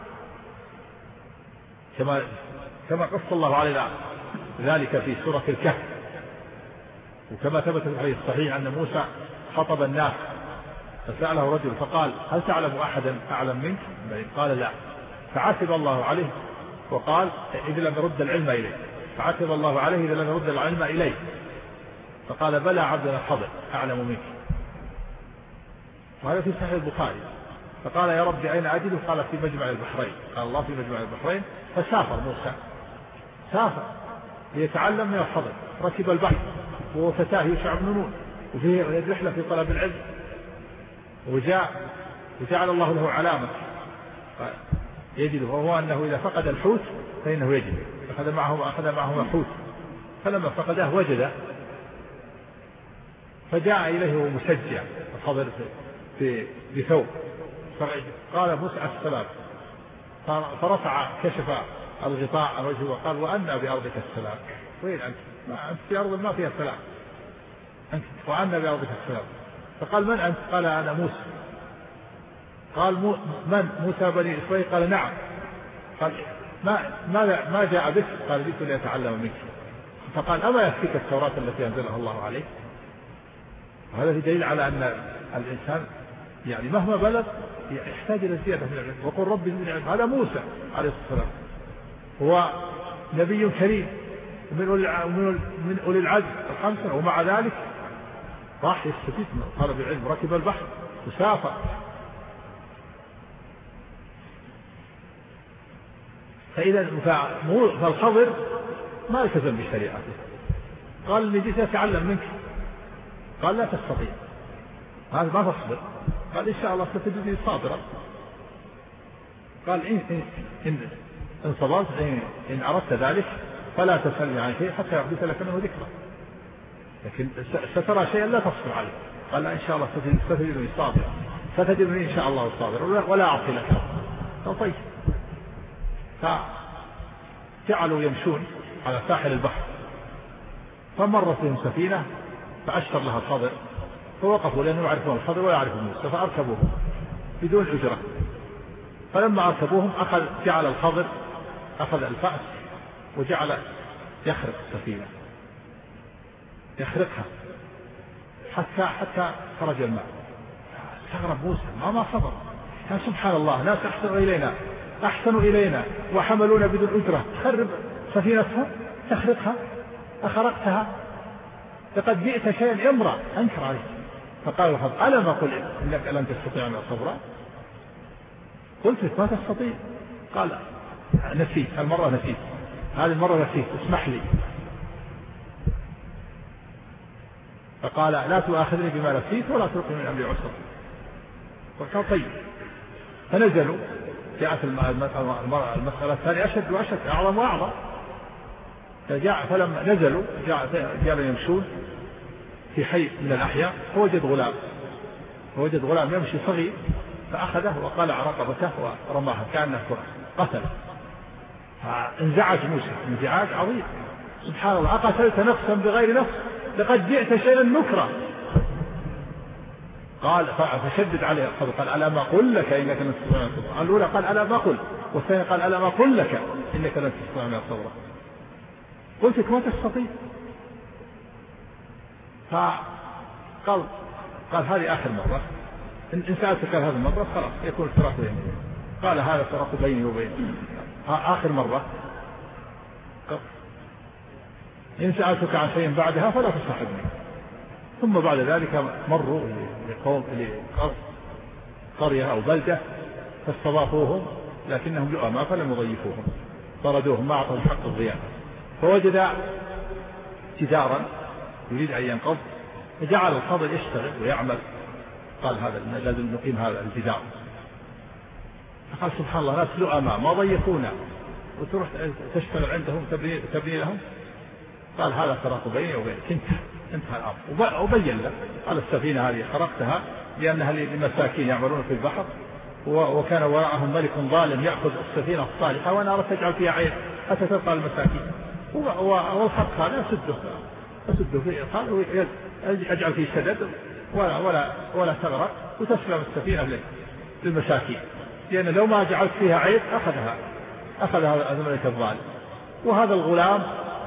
S1: كما قص الله علينا ذلك في سورة الكهف. وكما ثبت في الحديث الصحيح أن موسى خطب الناس فسأله رجل فقال هل تعلم أحدا أعلم منك؟ قال لا، فعتب الله عليه وقال إذا لم يرد العلم إليه، فعتب الله عليه إذا لم يرد العلم إليه، فقال بلى عبدنا الخضر أعلم منك. وهذا في صحيح البخاري. فقال يا رب أين أجده؟ قال في مجمع البحرين. قال الله في مجمع البحرين. فسافر موسى، سافر ليتعلم من الخضر، ركب البحر وهو فتاه يوشع بن نون وفيه رحلة في طلب العلم، وجعل الله له علامة يجده، وهو أنه إذا فقد الحوت فإنه يجده. أخذ معه حوت، فلما فقده وجده فجاء إليه ومسجع الخضر بثوب، قال موسى السلام، فرفع كشف الغطاء عن وجهه وقال وأنا بأرضك السلام. وين أنت؟ أنت في أرض ما فيها السلام، أنت وأنا بأرضك السلام. فقال من أنت؟ قال أنا موسى. قال من؟ موسى بني إسرائيل. قال نعم. قال ما جاء بك؟ قال جئت لأتعلم منك. فقال أما يكفيك التوراة التي أنزلها الله عليك؟ وهذا دليل على أن الإنسان يعني مهما بلغ يحتاج إلى زيادة من العلم. وقل رب زدني علما. هذا موسى عليه الصلاة والسلام هو نبي كريم من أولي العزم الخمسة، ومع ذلك راح يستفيد من طلب العلم، ركب البحر وسافر. فالخضر ما التزم بشريعته، قال لي جيت أتعلم منك، قال لا تستطيع، هذا ما تصبر، قال إن شاء الله ستجدني صابرا. قال إن صبرت إن أردت ذلك فلا تسألني عن شيء حتى يحدث لك منه ذكرى، لكن سترى شيئا لا تصبر عليه. قال لا إن شاء الله ستجدني صابرا، ستجدني إن شاء الله صابرا ولا أعطي لك. طيب. فجعلوا يمشون على ساحل البحر، فمرت بهم سفينة فأشر لها الخضر، فوقفوا لأنه يعرفون الخضر ولا يعرفون موسى، فأركبوهم بدون أجرة. فلما أركبوهم جعل الخضر أخذ الفأس وجعل يخرق السفينة، يخرقها حتى خرج الماء. استغرب موسى ما صبر، يا سبحان الله، ناس أحسنوا إلينا وحملونا بدون أجرة، خرب سفينتها تخرقها، أخرقتها، لقد جئت شيئا إمرا، أنكر عليه. فقال الخضر ألم أقل إنك لن تستطيع أن صبرا؟ قلت ما تستطيع. قال نسيت، المرة نسيت، هذه المرة نسيت، اسمح لي. فقال لا تؤاخذني بما نسيت ولا تلقي من أمري عسرا. فقال طيب. فنزلوا، جاءت المسألة الثانية أشد وأشد، أعظم وأعظم. فلما نزلوا جاءوا يمشون في حي من الأحياء، فوجد غلام يمشي صغير، فأخذه وقلع رقبته ورماها كأنه قتل. فانزعج موسى انزعاج عظيم، سبحان الله، أقتلت نفسا بغير نفس لقد جئت شيئا نكرا. قال فشدد عليه الخضر، قال ألا ما قل لك إنك لن تستطيع أن تصبر. الأولى قال ألا ما قل، والثانية قال ألا ما قل لك إنك لن تستطيع أن تصبر. قلت لك ما تستطيع. قال هذه آخر مرة، إن سألتك هذه المرة خلاص يكون الفراق بيني. قال هذا الفراق بيني وبينك، آخر مرة. إن سألتك عن شيء بعدها فلا تصاحبني. ثم بعد ذلك مروا لقرية أو بلدة فاستضافوهم، لكنهم لؤماء فلم يضيفوهم، طردوهم، ما أعطوا حق الضيافة. فوجد جدارا يريد أن ينقض، فجعل الخضر يشتغل ويعمل. قال هذا لازم نقيم هذا الجدار. فقال سبحان الله، ناس لؤماء ما ضيفونا وتروح تشتغل عندهم تبني لهم. قال هذا فراق بيني وبينك، انتهى الأمر. وبين له قال السفينة هذه خرقتها لأنها لمساكين يعملون في البحر، وكان وراءهم ملك ظالم يأخذ السفينة الصالحة وأنا أردت أجعل فيها عين حتى تبقى المساكين، والخرق هذا أسده فيه، قال أجعل فيه سدد ولا تغرق وتسلم السفينة للمساكين، لأن لو ما جعلت فيها عين أخذها الملك الظالم. وهذا الغلام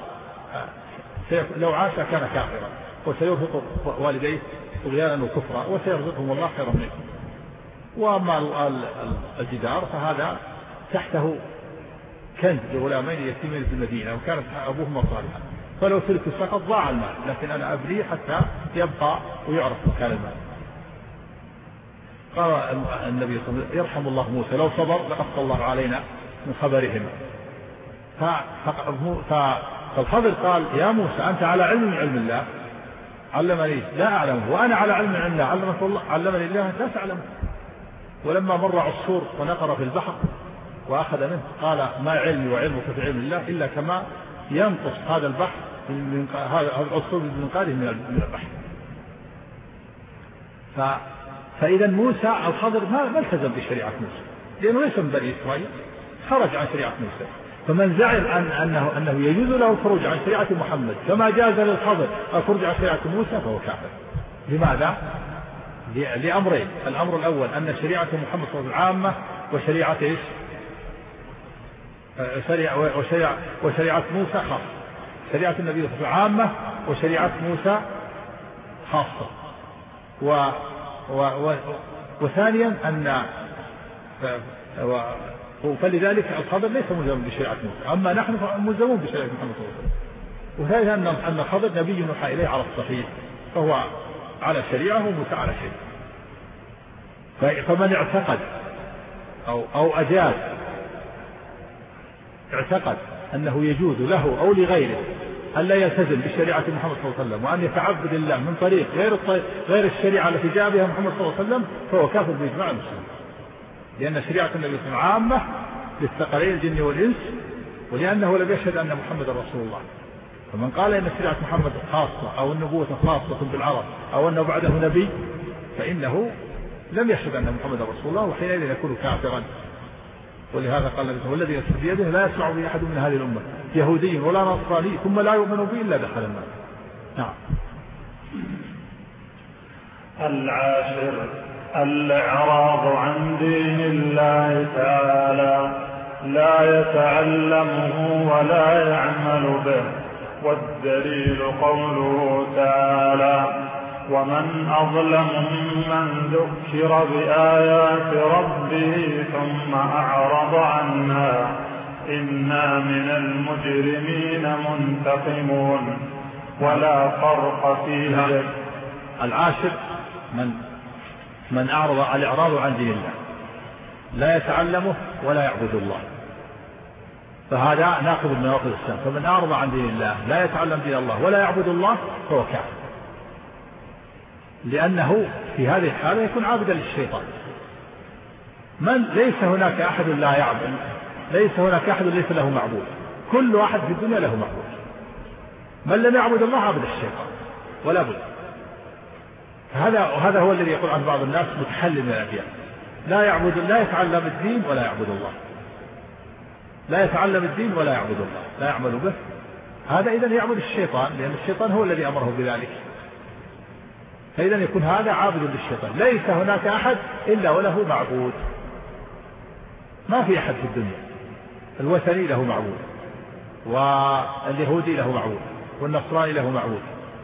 S1: لو عاش كان كافرا، وسيرهق والديه طغيانا وكفرا، وسيرزقهم الله خيرا منه. وأما الجدار فهذا تحته كنز لغلامين يتيمين في المدينة، وكانت أبوهما صالحا، فلو ترك السقط ضاع المال، لكن أنا أبنيه حتى يبقى ويعرف مكان المال. قال النبي صلى الله عليه وسلم يرحم الله موسى لو صبر لقص الله علينا من خبرهم. فالخضر قال يا موسى أنت على علم من علم الله علمني لا أعلمه، وأنا على علم من علم الله علمني الله لا تعلمه. ولما مر عصفور ونقر في البحر وأخذ منه قال ما علمي وعلمك في علم الله إلا كما ينقص هذا البحر هذا العصفور بمنقاره من البحر. فإذا موسى الخضر ما التزم بشريعة موسى، لأنه ليس من بني إسرائيل، خرج عن شريعة موسى. فمن زعم أنه يجوز له الخروج عن شريعة محمد كما جاز للخضر الخروج عن شريعة موسى فهو كافر. لماذا؟ لأمرين. الأمر الأول أن شريعة محمد صلى الله عليه وسلم عامة، وشريعة إيش؟ وشريعة موسى خاصة. شريعة النبي صلى الله عليه وسلم عامة، وشريعة موسى خاصة. وثانيا فلذلك الخضر ليس ملزم بشريعة موسى، أما نحن ملزمون بشريعة محمد صلى الله عليه وسلم. وثالثا أن الخضر نبي يوحى إليه على الصحيح، فهو على شريعة وموسى على شريعة. فمن اعتقد أو أجاز اعتقد أنه يجوز له أو لغيره أن لا يلتزم بشريعة محمد صلى الله عليه وسلم وأن يتعبد الله من طريق غير الشريعة التي جاء بها محمد صلى الله عليه وسلم، فهو كافر بإجماع المسلمين، لأن شريعة النبي صلى الله عليه وسلم عامة للثقلين الجن والإنس، ولأنه لم يشهد أن محمد رسول الله. فمن قال إن شريعة محمد خاصة أو النبوة خاصة بالعرب أو أنه بعده نبي فإنه لم يشهد أن محمد رسول الله، وحينئذ يكون كافرا. ولهذا قال النبي والذي نفسي بيده لا يسمع به أحد من هذه الأمة يهودي ولا نصراني ثم لا يؤمن به إلا دخل النار. نعم.
S2: العاشر الإعراض عن دين الله تعالى، لا يتعلمه ولا يعمل به. والدليل قوله تعالى: ومن أظلم ممن ذكر بآيات ربه ثم أعرض عنها إنا من المجرمين منتقمون. ولا فرق فيه.
S1: العاشر من أعرض الإعراض عن دين الله، لا يتعلمه ولا يعبد الله، فهذا ناقض من نواقض الإسلام. فمن أعرض عن دين الله لا يتعلم دين الله ولا يعبد الله فهو كافر، لأنه في هذه الحالة يكون عابدا للشيطان. من ليس هناك أحد لا يعبد، ليس هناك أحد ليس له معبود، كل واحد في الدنيا له معبود. من لم يعبد الله عبد الشيطان ولا بد. هذا هو الذي يقول عن بعض الناس متحلل من الأديان، لا يتعلم الدين ولا يعبد الله، لا يتعلم الدين ولا يعبد الله، لا يعمل به. هذا إذن يعبد الشيطان، لأن الشيطان هو الذي أمره بذلك. فإذا يكون هذا عابد للشيطان. ليس هناك أحد إلا وله معبود، ما في أحد في الدنيا. الوثني له معبود، واليهودي له معبود، والنصراني له معبود.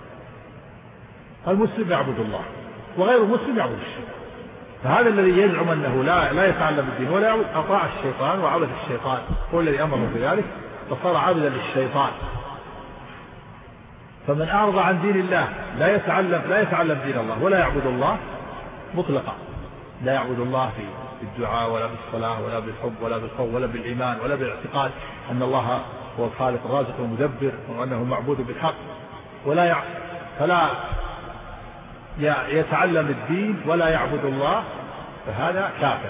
S1: المسلم يعبد الله، وغير المسلم يعبد الشيطان. فهذا الذي يزعم أنه لا يتعلم الدين ولا يعبد أطاع الشيطان وعبد الشيطان، هو الذي أمره بذلك فصار عابدا للشيطان. فمن أعرض عن دين الله لا يتعلم دين الله ولا يعبد الله مطلقا، لا يعبد الله في الدعاء ولا بالصلاة ولا بالحب ولا بالخوف ولا بالإيمان ولا بالاعتقاد أن الله هو الخالق الرازق المدبر وأنه معبود بالحق، فلا يتعلم الدين ولا يعبد الله، فهذا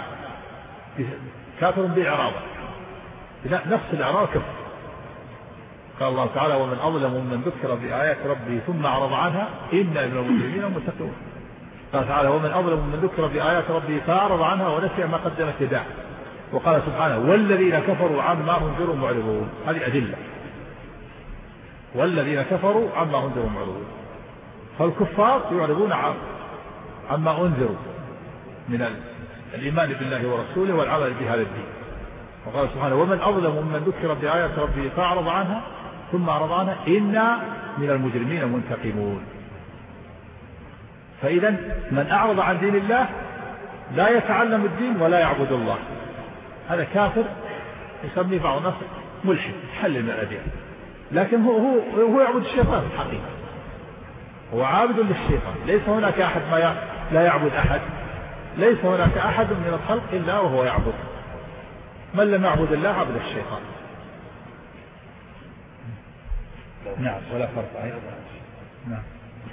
S1: كافر بإعراضه. نفس الإعراض كفر. قال الله تعالى: ومن أظلم ممن ذكر بآيات ربه ثم أعرض عنها إنا من المجرمين منتقمون. قال تعالى: ومن أظلم ممن ذكر بآيات ربه فأعرض عنها ونسي ما قدمت يداه. وقال سبحانه: والذين كفروا عما أنذروا معرضون. هذه أدلة. والذين كفروا عما أنذروا معرضون. فالكفار يعرضون عما أنذروا من الإيمان بالله ورسوله والعمل بهذا الدين. وقال سبحانه: ومن أظلم ممن ذكر بآيات ربه فأعرض عنها ثم أعرض عنها إنا من المجرمين منتقمون. فإذا من أعرض عن دين الله لا يتعلم الدين ولا يعبد الله، هذا كافر، يسميه بعض الناس ملحد، حل من الأديان، لكن هو يعبد الشيطان في الحقيقة، هو عابد للشيطان. ليس هناك أحد لا يعبد أحد، ليس هناك أحد من الخلق إلا وهو يعبد. من لم يعبد الله عبد الشيطان. نعم. ولا فرق. نعم.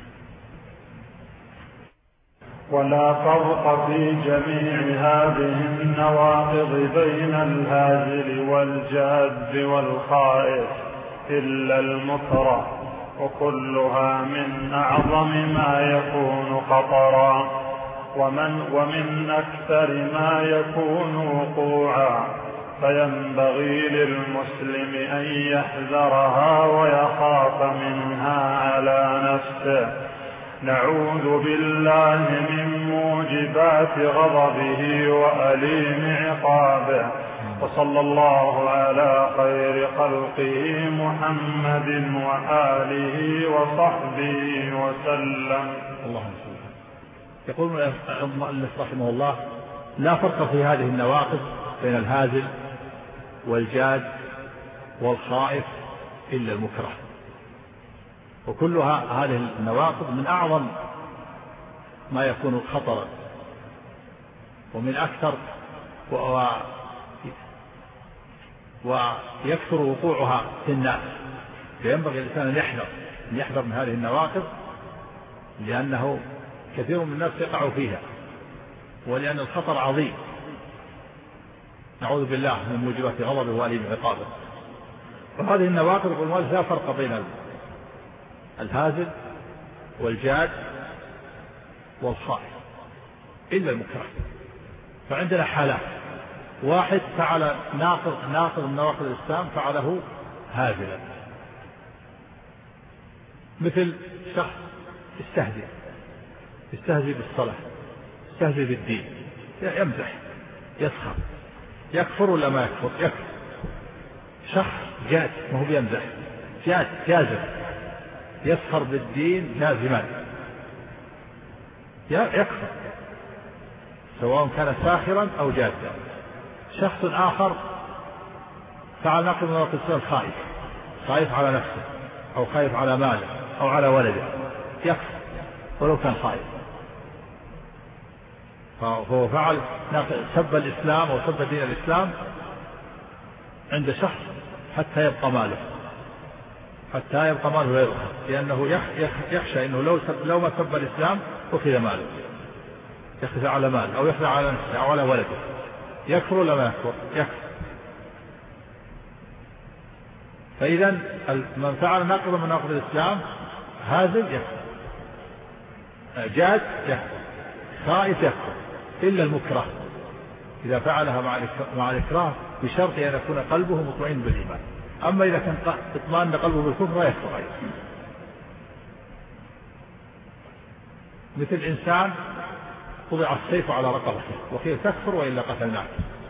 S2: ولا فرق في جميع هذه النواقض بين الهازل والجاد والخائف إلا المكره، وكلها من أعظم ما يكون خطرا ومن أكثر ما يكون وقوعا، فينبغي للمسلم أن يحذرها ويخاف منها على نفسه. نعوذ بالله من موجبات غضبه وأليم عقابه. وصلى الله على خير خلقه محمد وآله وصحبه وسلم.
S1: اللهم صل. يقول المؤلف رحمه الله: لا فرق في هذه النواقض بين الهازل والجاد والخائف إلا المكره. وكلها هذه النواقض من أعظم ما يكون خطرا ومن أكثر ويكثر وقوعها في الناس، فينبغي الإنسان أن يحذر من هذه النواقض، لأنه كثير من الناس يقع فيها، ولأن الخطر عظيم، نعوذ بالله من موجبات غضبه وأليم عقابه. وهذه النواقض والمؤلف لا فرق بين الهازل والجاد والخائف إلا المكره. فعندنا حالات: واحد فعل ناقض من نواقض الإسلام فعله هازلا، مثل شخص يستهزئ بالصلاة، يستهزئ بالدين، يمزح، يسخر، يكفر ولا ما يكفر؟ يكفر. شخص جاد، ما هو بيمزح، جازم، يسخر بالدين جازما، يكفر سواء كان ساخرا أو جادا. شخص آخر فعل ناقض من نواقض الإسلام، خايف على نفسه أو خايف على ماله أو على ولده، يكفر ولو كان خايف. فهو فعل سب الإسلام أو سب دين الإسلام عند شخص حتى يبقى ماله لا يؤخذ، لأنه يخشى أنه لو ما سب الإسلام أخذ ماله، يخشى على ماله أو يخشى على نفسه أو على ولده. يكفر ولا ما يكفر؟ يكفر. فإذا من فعل ناقضا من نواقض الإسلام هازل يكفر، جاد يكفر، خائف يكفر، إلا المكره إذا فعلها مع الإكراه بشرط أن يكون قلبه مطمئن بالإيمان. أما إذا كان اطمئن قلبه بالكفر يكفر أيضا. مثل إنسان وضع السيف على رقبته وقيل تكفر وإلا قتلناك،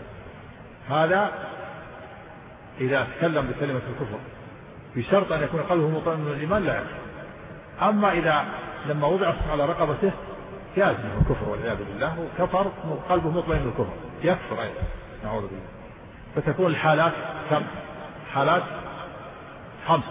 S1: هذا إذا تكلم بكلمة الكفر بشرط أن يكون قلبه مطمئن بالإيمان لا يكفر. أما إذا لما وضع السيف على رقبته جاز منه الكفر والعياذ بالله وكفر قلبه مطمئن بالكفر، يكفر أيضا، نعوذ بالله. فتكون الحالات كم؟ حالات 5،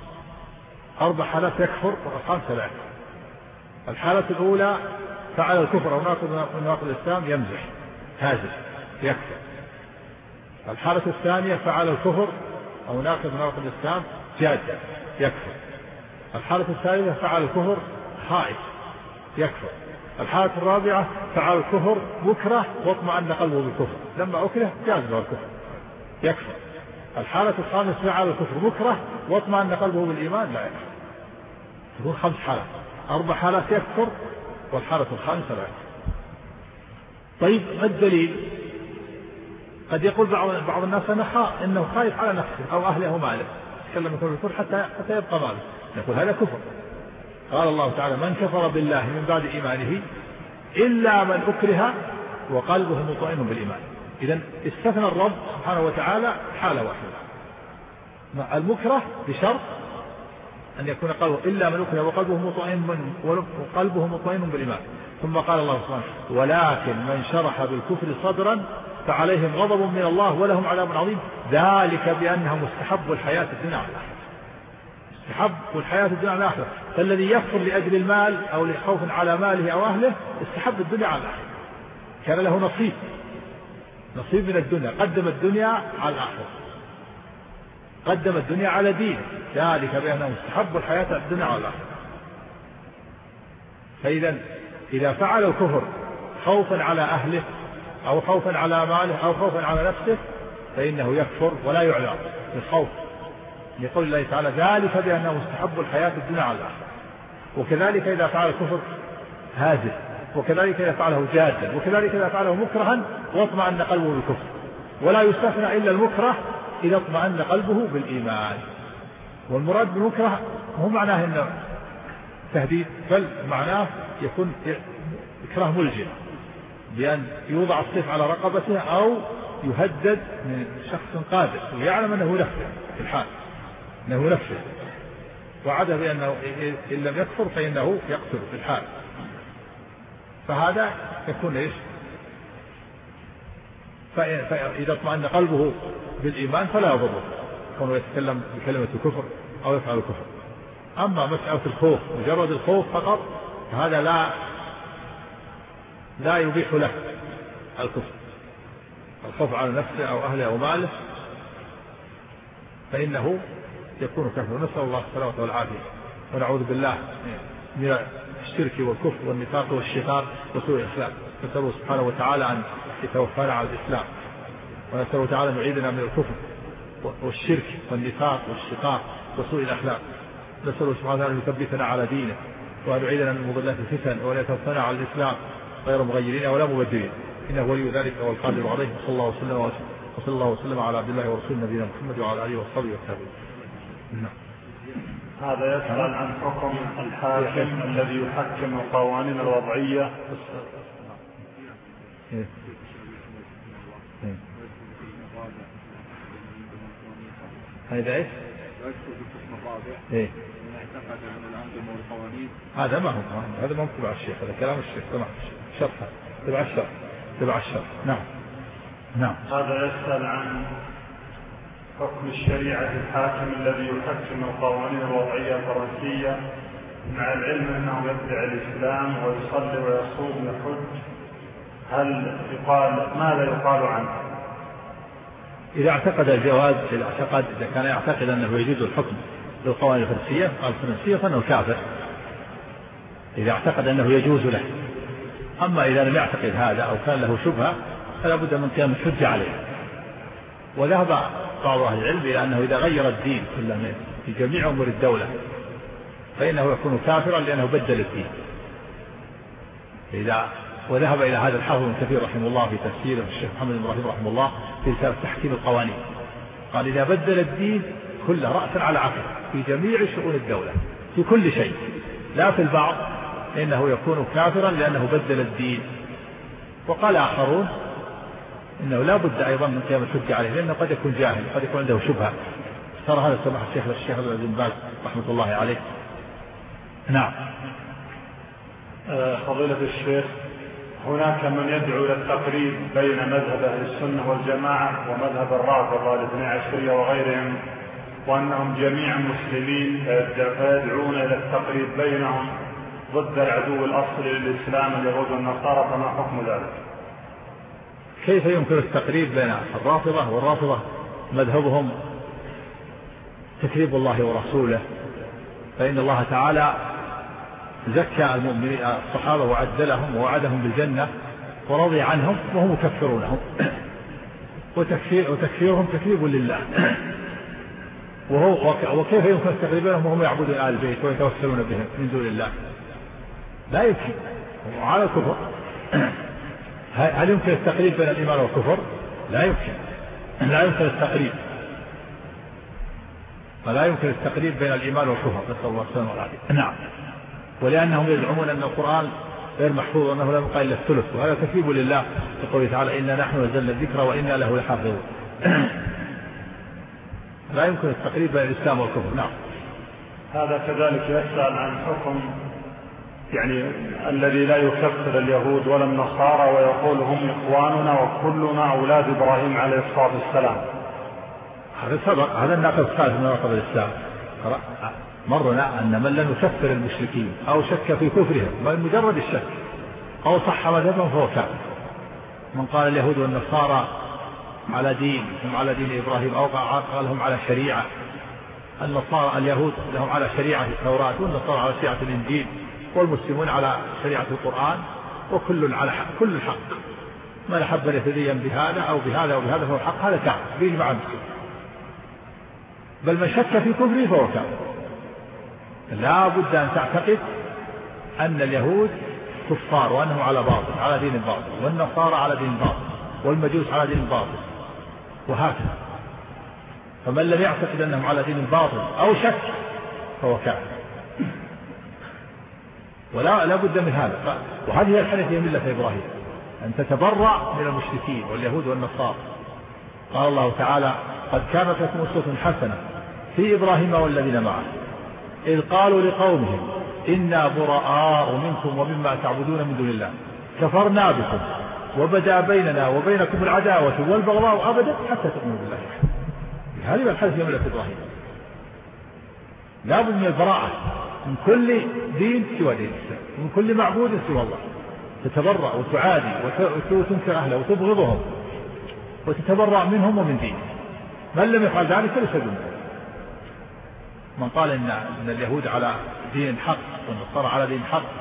S1: 4 حالات يكفر و5 لا يكفر. الحالة الأولى فعل الكفر أو ناقض من نواقض الإسلام يمزح هازل يكفر. الحالة الثانية فعل الكفر أو ناقض من نواقض الإسلام جاد يكفر. الحالة الثالثة فعل الكفر خائف يكفر. الحالة الرابعة فعل الكفر مكره واطمأن قلبه بالكفر، لما أكره جاز له الكفر يكفر. الحالة الخامسة فعل الكفر مكره واطمأن قلبه بالإيمان لا يكفر. تكون 5 حالات، 4 حالات يكفر والحالة الخامسة لا يكفر. طيب ما الدليل؟ قد يقول بعض الناس إنه خايف على نفسه أو أهله وماله، يتكلم يكون الكفر حتى يبقى ماله، نقول هذا كفر. قال الله تعالى: من كفر بالله من بعد إيمانه إلا من أكره وقلبه مطمئن بالإيمان. إذن استثنى الرب سبحانه وتعالى حالة واحدة، المكره بشرط أن يكون قلبه إلا من أكره وقلبه مطمئن بالإيمان. ثم قال الله سبحانه: ولكن من شرح بالكفر صدرا فعليهم غضب من الله ولهم عذاب عظيم، ذلك بأنهم استحبوا الحياة الدنيا على الآخرة. استحبوا الحياة الدنيا على الآخرة، فالذي يكفر لأجل المال أو لخوف على ماله أو أهله استحب الدنيا على الآخرة، كان له نصيب من الدنيا، قدم الدنيا على الآخرة، قدم الدنيا على دينه، ذلك بأنهم استحبوا الحياة الدنيا على الآخرة. فإذا إذا فعل الكفر خوفا على أهله أو خوفا على ماله أو خوفا على نفسه فإنه يكفر ولا يعلم بالخوف، يقول الله تعالى: ذلك بأنهم استحبوا الحياة الدنيا على الآخرة. وكذلك إذا فعل الكفر هازل، وكذلك إذا فعله جادا، وكذلك إذا فعله مكرها واطمأن قلبه بالكفر. ولا يستثنى إلا المكره إذا اطمأن قلبه بالإيمان. والمراد بالمكره هو معناه إنه تهديد، بل معناه يكون إكراه ملجم بأن يوضع السيف على رقبته أو يهدد من شخص قادر ويعلم أنه ينفذ في الحال، أنه ينفذ، وعد بأنه إن لم يكفر فإنه يقتل في الحال. فهذا يكون إيش؟ فإذا اطمأن قلبه بالإيمان فلا يضره كونه يتكلم بكلمة الكفر أو يفعل الكفر. أما مسألة الخوف مجرد الخوف فقط فهذا لا يبيح له الكفر، الخوف على نفسه أو أهله أو ماله فإنه يكون كفر. نسأل الله السلامة والعافية ونعوذ بالله من الشرك والكفر والنفاق والشيطان وسوء الأخلاق. نسأله سبحانه وتعالى أن يتوفانا على الإسلام، ونسأله تعالى أن يعيدنا من الكفر والشرك والنفاق والشقاق وسوء الأخلاق. نسأله سبحانه وتعالى أن يثبتنا على دينه وأن يعيدنا من مضلات الفتن وأن يتوفانا على الإسلام غير مغيرين ولا مبدلين، إنه ولي ذلك والقادر عليه. صلى الله وسلم على عبد الله ورسول نبينا محمد وعلى آله وصحبه وسلم.
S2: هذا يسأل عن حكم الحاكم الذي يحكم القوانين الوضعية.
S1: هذا ايش؟ هذا ما هو هذا ما تبع الشيخ، هذا كلام الشيخ تبع الشرح تبع الشرح. نعم.
S2: هذا يسأل عن حكم الشريعة الحاكم الذي يحكم القوانين الوضعية الفرنسية مع العلم أنه يدعي الإسلام ويصلي ويصوم ويحج، هل ماذا يقال عنه؟
S1: إذا اعتقد الجواز، إذا كان يعتقد أنه يجوز الحكم للقوانين الفرنسية فإنه كافر إذا اعتقد أنه يجوز له. أما إذا لم يعتقد هذا أو كان له شبهة فلا بد من قيام الحجة عليه. وذهب بعض أهل العلم إلى أنه إذا غير الدين كله في جميع أمور الدولة فإنه يكون كافرا لأنه بدل الدين. وذهب إلى هذا الحافظ ابن كثير رحمه الله في تفسيره الشيخ محمد بن إبراهيم رحمه الله في رسالة تحكيم القوانين، قال إذا بدل الدين كله رأسا على عقب في جميع شؤون الدولة في كل شيء لا في البعض إنه يكون كافرا لأنه بدل الدين. وقال آخرون إنه لا بد أيضا من قيام الحجة عليه لأنه قد يكون جاهل قد يكون عنده شبهة. ترى هذا سمح الشيخ بن باز رحمة الله عليه. نعم.
S2: فضيلة الشيخ، هناك من يدعو إلى التقريب بين مذهب أهل السنة والجماعة ومذهب الرافضة الاثني عشرية وغيرهم، وأنهم جميعا مسلمين فيدعون إلى التقريب بينهم ضد العدو الأصلي للإسلام اليهود والنصارى، فما حكم ذلك؟
S1: كيف يمكن التقريب بين الرافضة والرافضة مذهبهم تكذيب الله ورسوله، فإن الله تعالى زكى المؤمنين الصحابة وعدلهم ووعدهم بالجنة ورضي عنهم وهم يكفرونهم، وتكفيرهم تكذيب لله. وكيف يمكن التقريب بينهم وهم يعبدون آل البيت ويتوسلون بهم من دون الله؟ لا يمكن. وعلى الكفر هل يمكن التقريب بين الإيمان والكفر؟ لا يمكن التقريب، فلا يمكن التقريب بين الإيمان والكفر، نسأل الله السلامة والعافية. نعم. ولأنهم يزعمون أن القرآن غير محفوظ وأنه لا يبقى إلا الثلث، وهذا تكذيب لله يقول تعالى إنا نحن نزلنا الذكر وإنا له لحافظون. لا يمكن التقريب بين الإسلام والكفر. نعم.
S2: هذا كذلك يسأل عن حكم الذي لا يكفر اليهود ولا النصارى ويقول هم إخواننا وكلنا أولاد إبراهيم عليه الصلاة والسلام.
S1: هذا سبق، هذا الناقض الثالث من نواقض الإسلام. مرنا أن من لم يكفر المشركين أو شك في كفرهم بل مجرد الشك أو صح مذهبهم فهو كافر. من قال اليهود والنصارى على دين هم على دين إبراهيم أو قال هم على شريعة، النصارى اليهود لهم على شريعة التوراة والنصارى على شريعة الإنجيل والمسلمون على شريعة القرآن، وكل على حق، كل الحق. من أحب أن يتدين بهذا أو بهذا أو بهذا فهو حق، هذا كافر بإجماع المسلمين. بل من شك في كفره فهو كافر. لا بد أن تعتقد أن اليهود كفار وأنهم على باطل، على دين الباطل، والنصارى على دين الباطل، والمجوس على دين الباطل، وهكذا. فمن لم يعتقد أنهم على دين الباطل أو شك فهو كافر. لا بد من هذا. وهذه الحنفية ملة إبراهيم، أن تتبرأ من المشركين واليهود والنصارى. قال الله تعالى قد كانت لكم أسوة حسنة في إبراهيم والذين معه إذ قالوا لقومهم إنا براء منكم ومما تعبدون من دون الله كفرنا بكم وبدا بيننا وبينكم العداوة والبغضاء أبدا حتى تؤمنوا بالله. هذه الحديث في ملة إبراهيم. لا بد من البراءة من كل دين سوى دين الإسلام، من كل معبود سوى الله. تتبرأ وتعادي وتنكر أهله وتبغضهم وتتبرأ منهم ومن دينهم. من لم يفعل ذلك فليس بمؤمن. من قال إن اليهود على دين حق والنصارى على دين حق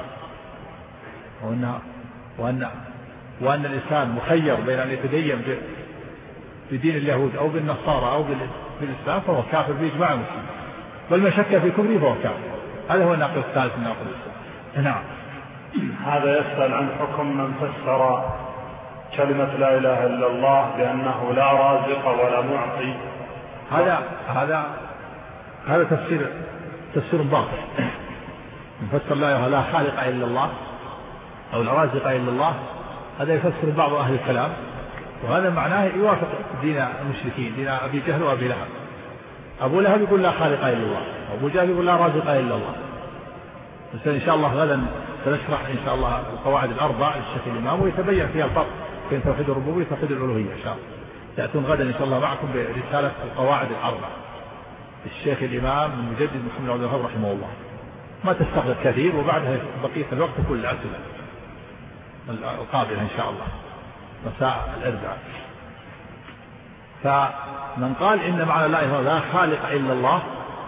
S1: وأن الإنسان مخير بين أن يتدين بدين اليهود أو بالنصارى أو بالإسلام فهو كافر بإجماع المسلمين، بل من شك في كفره فهو كافر. هذا هو الناقض الثالث من نواقض الإسلام. نعم.
S2: هذا يسأل عن حكم من فسر كلمة لا إله إلا الله بأنه لا رازق ولا معطي.
S1: هذا تفسير باطل. يفسر لا خالق إلا الله أو لا رازق إلا الله، هذا يفسر بعض أهل الكلام، وهذا معناه يوافق دين المشركين، دين أبي جهل وأبي لهب. أبو لهب يقول لا خالق إلا الله، وأبو جهل يقول لا رازق إلا الله. بس إن شاء الله غدا سنشرح إن شاء الله القواعد الأربع للشيخ الإمام ويتبين فيها الفرق بين توحيد الربوبية وتوحيد الألوهية. إن شاء الله تأتون غدا إن شاء الله معكم برسالة القواعد الأربع للشيخ الإمام المجدد محمد بن عبد الوهاب رحمه الله. ما تستغرق كثير، وبعدها بقية الوقت تكون الأسئلة القابلة إن شاء الله مساء الأربعاء. فمن قال إن معنى لا خالق إلا الله،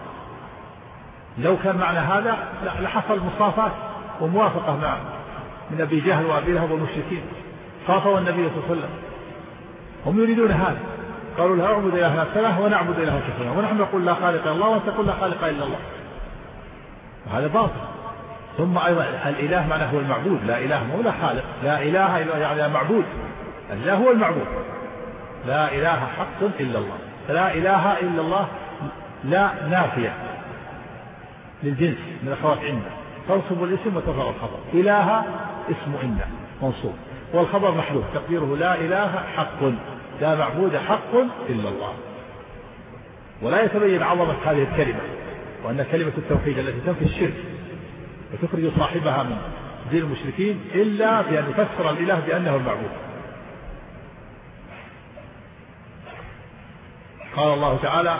S1: لو كان معنى هذا لحصل مصافات وموافقة مع من أبي جهل وأبي لهب والمشركين. صافوا النبي صلى الله عليه وسلم، هم يريدون هذا، قالوا لا أعبد إلهنا ثلاثة ونعبد إله كثيرا، ونحن نقول لا خالق إلا الله وأنت تقول لا خالق إلا الله، وهذا باطل. ثم أيضا الإله معناه هو المعبود، لا إله مو لا خالق، لا إله إلا يعني معبود، الله هو المعبود، لا إله حق إلا الله. لا إله إلا الله لا نافية للجنس من أخوات عنا، تنصب الاسم وترفع الخبر. إله اسم إن منصوب والخبر محذوف تقديره لا إله حق، لا معبود حق إلا الله. ولا يتبين عظمة هذه الكلمة وأن كلمة التوحيد التي تنفي الشرك وتخرج صاحبها من دين المشركين إلا بأن يفسر الإله بأنه المعبود. قال الله تعالى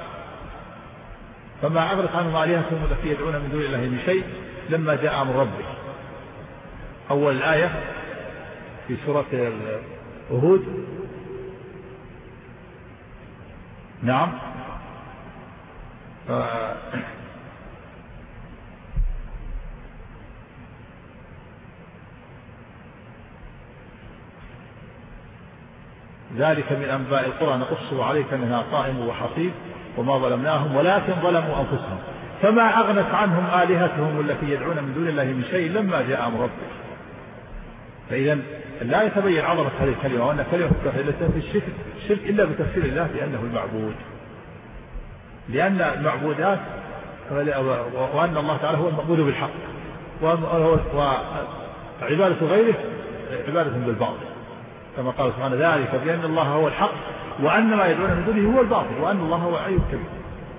S1: فما أغرق عنهم آلهتهم التي يدعون من دون الله من شيء لما جاء أمر ربك. أول الآية في سورة هود. نعم. ذلك من أنباء القرى نقصه عليك منها قائم وحصيد وما ظلمناهم ولكن ظلموا أنفسهم فما أغنت عنهم آلهتهم التي يدعون من دون الله من شيء لما جاء أمر ربك. فإذا لا يتبين عظمة هذه الكلمة وأن كلمة التوحيد لا تنفي الشرك إلا بتفسير الله بأنه المعبود، لأن المعبودات وأن الله تعالى هو المعبود بالحق وعبادة غيره عبادة بالباطل، كما قال سبحانه ذلك بأن الله هو الحق وأن ما يدعون من دونه هو الباطل وأن الله هو العلي الكبير.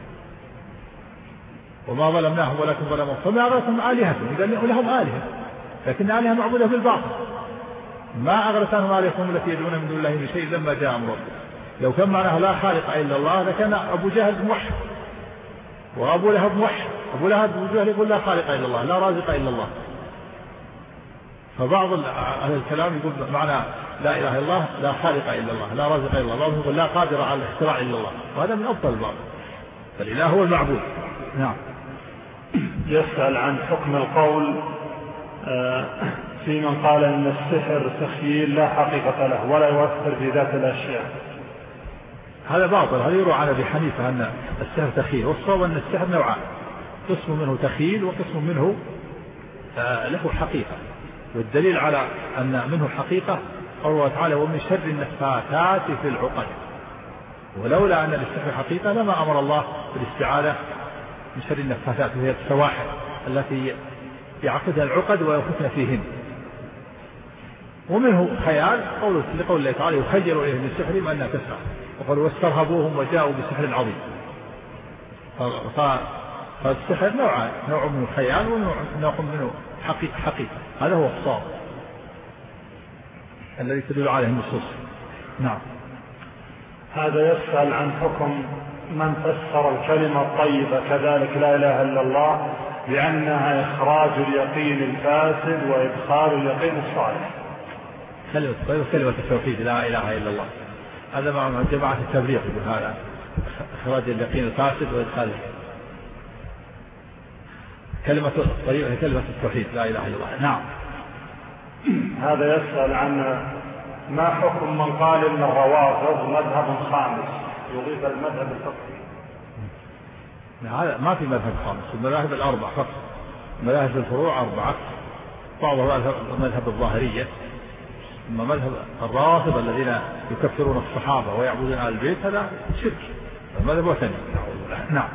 S1: وما ظلمناهم ولكن ظلموا فما أغرتهم آلهتهم، إذا لهم آلهة لكن آلهة معبودة بالباطل. ما أغرتهم آلهتهم التي يدعون من دون الله من شيء لما جاء أمر ربك. لو كان معناه لا خالق إلا الله لكان أبو جهل موحد وأبو لهب موحد. أبو لهب أبو جهل يقول لا خالق إلا الله لا رازق إلا الله. فبعض أهل الكلام يقول معنى لا إله إلا الله لا خالق إلا الله لا رازق إلا الله، بعضهم يقول لا قادر على الاختراع إلا الله، وهذا من أبطل البعض، فالإله هو المعبود. نعم.
S2: يسأل عن حكم القول في من قال إن السحر تخييل لا حقيقة له ولا يؤثر في ذات الأشياء.
S1: هذا باطل، هذا يروى عن أبي حنيفة أن السحر تخييل، والصواب أن السحر نوعان، قسم منه تخييل وقسم منه له حقيقة. والدليل على أن منه حقيقة قوله تعالى ومن شر النفاثات في العقد. ولولا أن للسحر حقيقة لما أمر الله بالاستعاذة من شر النفاثات وهي السواحل التي يعقدها العقد وينفثن فيهن. ومنه خيال لقول الله تعالى يخيل إليه من سحرهم أنها تسعى، وقالوا واسترهبوهم وجاءوا بسحر عظيم. فالسحر نوعان، نوع منه خيال ونوع منه حقيقة. هذا هو الصواب. الذي تدل عليه النصوص. نعم.
S2: هذا يسأل عن حكم من فسر الكلمة الطيبة كذلك لا إله إلا الله بأنها إخراج اليقين الفاسد وإدخال اليقين الصالح.
S1: كلمة التوحيد لا إله إلا الله، هذا مع جماعة التبليغ يقول هذا إخراج اليقين الفاسد وإدخال. كلمة الطيبة هي كلمة التوحيد لا إله إلا الله. نعم.
S2: هذا يسأل عن ما حكم من قال إن الروافض مذهب خامس يضيف المذهب الفقهي.
S1: هذا ما في مذهب خامس، المذاهب الأربع فقط، مذاهب الفروع أربعة، بعضها مذهب الظاهرية، أما مذهب الرافض الذين يكفرون الصحابة ويعبدون آل البيت هذا شرك، المذهب وثني. نعم.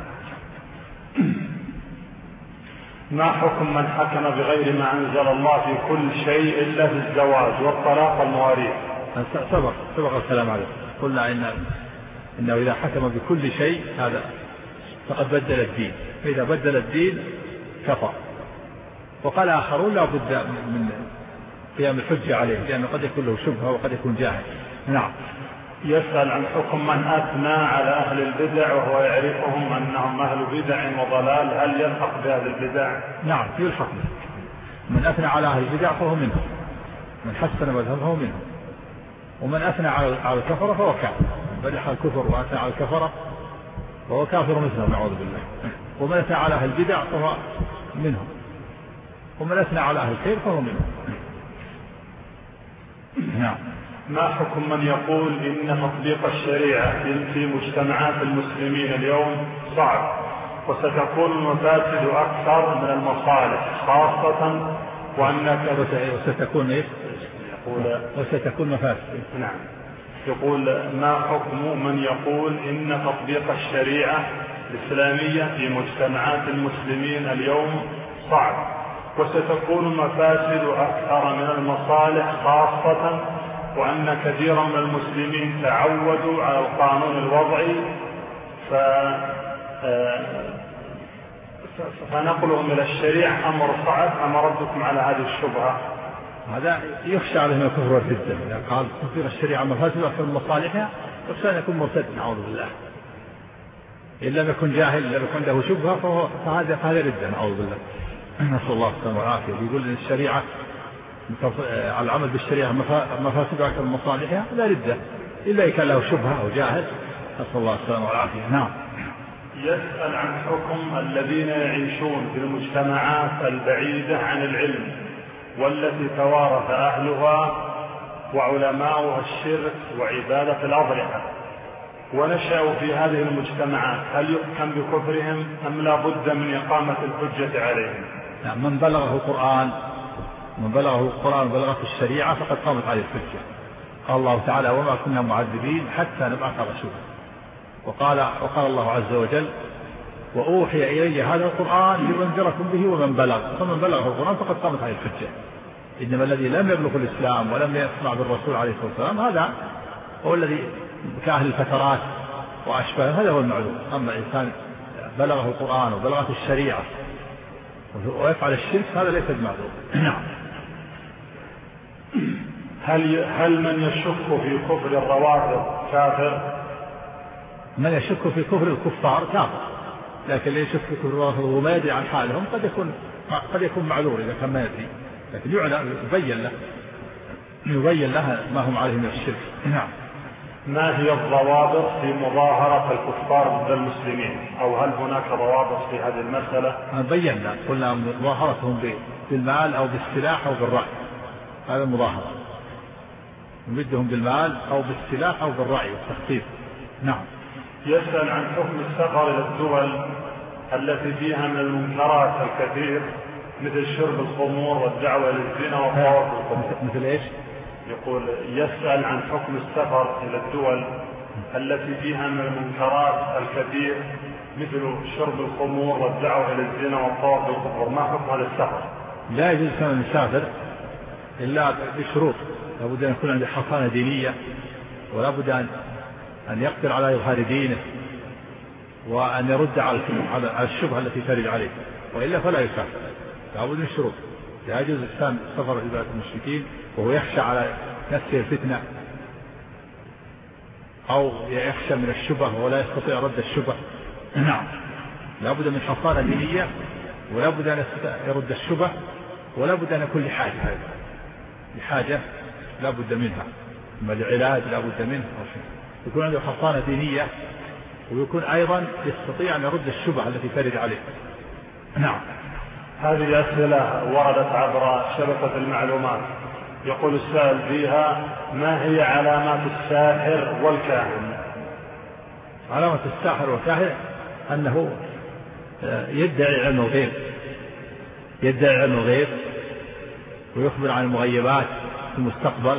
S2: ما حكم من حكم بغير ما أنزل الله في كل شيء إلا في الزواج والطلاق والمواريث؟
S1: سبق الكلام عليه، قلنا إنه إذا حكم بكل شيء هذا فقد بدل الدين، فإذا بدل الدين كفر. وقال آخرون لا بد من قيام الحجة عليه لأنه قد يكون له شبهة وقد يكون جاهل. نعم.
S2: يسأل عن حكم من أثنى على أهل البدع وهو يعرفهم أنهم أهل بدع وضلال، هل يلحق بأهل البدع؟
S1: نعم يلحق به، من أثنى على أهل البدع فهو منهم، من حسن مذهبه منهم، ومن أثنى على الكفرة فهو كافر، بدح الكفر وأثنى على الكفرة فهو كافر مثله نعوذ بالله، ومن أثنى على أهل البدع فهو منهم، ومن أثنى على أهل الخير فهو منهم. نعم.
S2: ما حكم من يقول إن تطبيق الشريعة في مجتمعات المسلمين اليوم صعب وستكون المفاسد أكثر من المصالح خاصة وستكون
S1: مفاسد.
S2: نعم. يقول ما حكم من يقول إن تطبيق الشريعة الإسلامية في مجتمعات المسلمين اليوم صعب وستكون المفاسد أكثر من المصالح خاصة وأن كثيرا من المسلمين تعودوا على القانون الوضعي فنقلهم إلى الشريعة أمر صعب، أما ردكم على هذه الشبهة؟
S1: هذا يخشى عليه من الكفر والردة، إذا قال تطبيق الشريعة مفاسد أكثر من مصالحها يخشى أن يكون مرتد نعوذ بالله، إن لم يكن جاهل، إن لم يكن له شبهة فهذا ردة نعوذ بالله، نسأل الله السلامة والعافية. يقول إن الشريعة على العمل بالشريعة مفاسد أكثر من مصالحها لا ردة إلا إذا كان له شبهة أو جاهل، نسأل الله السلامة والعافية. نعم.
S2: يسأل عن حكم الذين يعيشون في المجتمعات البعيدة عن العلم والتي توارث أهلها وعلماؤها الشرك وعبادة الأضرحة ونشأوا في هذه المجتمعات، هل يحكم بكفرهم أم لا بد من إقامة الحجة عليهم؟
S1: نعم. من بلغه القرآن وبلغته الشريعة فقد قامت عليه الحجة. قال الله تعالى وما كنا معذبين حتى نبعث رسولا، وقال الله عز وجل وأوحي إلي هذا القرآن لأنذركم به ومن بلغ، فمن بلغه القرآن فقد قامت عليه الحجة. إنما الذي لم يبلغ الإسلام ولم يسمع بالرسول عليه الصلاة والسلام هذا هو الذي كأهل الفترات وأشباه، هذا هو المعلوم. أما الإنسان بلغه القرآن وبلغته الشريعة ويفعل الشرك هذا ليس بمعلوم. نعم.
S2: هل من يشك في كفر الروافض كافر؟
S1: من يشك في كفر الكفار كافر، لكن اللي يشك في كفر الروافض وما يدري عن حالهم قد يكون معذور إذا كان ما يدري، لكن يبين له ما هم عليه من الشرك. نعم.
S2: ما هي الضوابط في مظاهرة الكفار ضد المسلمين، أو هل هناك ضوابط في هذه المسألة؟
S1: بينا قلنا مظاهرتهم بالمال أو بالسلاح أو بالرأي، هذا المظاهرة، نمدهم بالمال أو بالسلاح أو بالرأي والتخطيط. نعم.
S2: يسأل عن حكم السفر إلى الدول التي فيها من المنكرات الكثير مثل شرب الخمور والدعوة للزنا والطواف بالقبور.
S1: مثل إيش؟
S2: يقول يسأل عن حكم السفر إلى الدول التي فيها من المنكرات الكثير مثل شرب الخمور والدعوة إلى الزنا والطواف بالقبور، ما حكم هذا السفر؟
S1: لا يجوز أن يسافر إلا بشروط، لابد أن يكون عنده حصانة دينية، ولا بد أن يقدر على إظهار دينه، وأن يرد على الشبهة التي ترد عليه، وإلا فلا يسافر، لابد من الشروط. لا يجوز الإنسان سفر إلى المشركين وهو يخشى على نفسه الفتنة أو يخشى من الشبه ولا يستطيع رد الشبه. نعم، لا بد من حصانة دينية، ولا بد أن يرد الشبه، ولا بد أن يكون لحاجة لا بد منها، أما العلاج لا بد منه، يكون عنده حصانة دينية، ويكون أيضا يستطيع أن يرد الشبه التي ترد عليه. نعم.
S2: هذه أسئلة وردت عبر شبكة المعلومات. يقول السائل فيها: ما هي علامات الساحر والكاهن؟
S1: علامة الساحر والكاهن أنه يدعي علم الغيب، ويخبر عن المغيبات في المستقبل.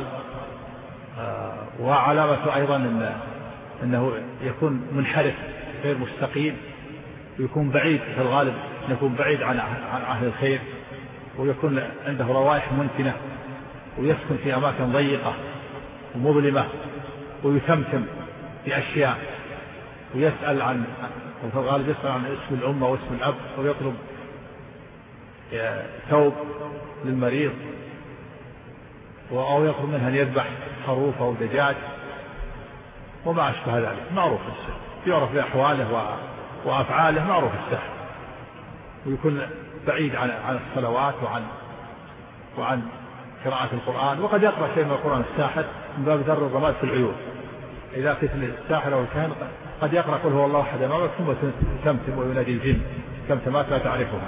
S1: وعلامة أيضا أنه يكون منحرف غير مستقيم، ويكون بعيد في الغالب، يكون بعيد عن أهل الخير، ويكون عنده روائح منتنة، ويسكن في أماكن ضيقة ومظلمة، ويتمتم بأشياء، ويسأل عن، وفي الغالب يسأل عن اسم الأمة واسم الأب، ويطلب ثوب للمريض، أو يطلب منها أن يذبح خروف أو دجاج وما أشبه ذلك. معروف السحر، يعرف بأحواله وأفعاله، معروف السحر. ويكون بعيد عن الصلوات وعن قراءة القرآن، وقد يقرأ شيء من القرآن الساحر من باب ذر الرماد في العيون. إذا فتن الساحر أو الكاهن قد يقرأ قل هو الله أحد أمامك ثم تمتم وينادي الجن تمتمات لا تعرفها.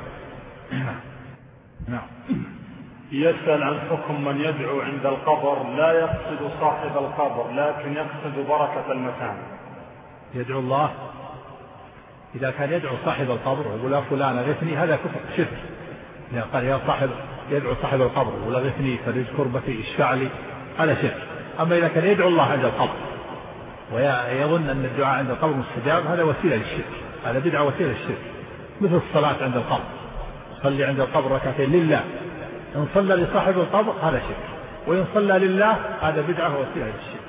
S1: نعم.
S2: يسأل عن حكم من يدعو عند القبر لا يقصد صاحب القبر لكن يقصد بركة المكان.
S1: يدعو الله، إذا كان يدعو صاحب القبر ويقول يا فلان أغثني، هذا كفر شرك. إذا قال يدعو صاحب القبر ويقول أغثني فرج كربتي اشفع لي، هذا شرك. أما إذا كان يدعو الله عند القبر ويظن أن الدعاء عند القبر مستجاب، هذا وسيلة للشرك، هذا بدعة وسيلة للشرك. مثل الصلاة عند القبر، صلي عند القبر ركعتين لله، إن صلى لصاحب القبر هذا شرك، وإن صلى لله هذا بدعة وسيلة للشرك.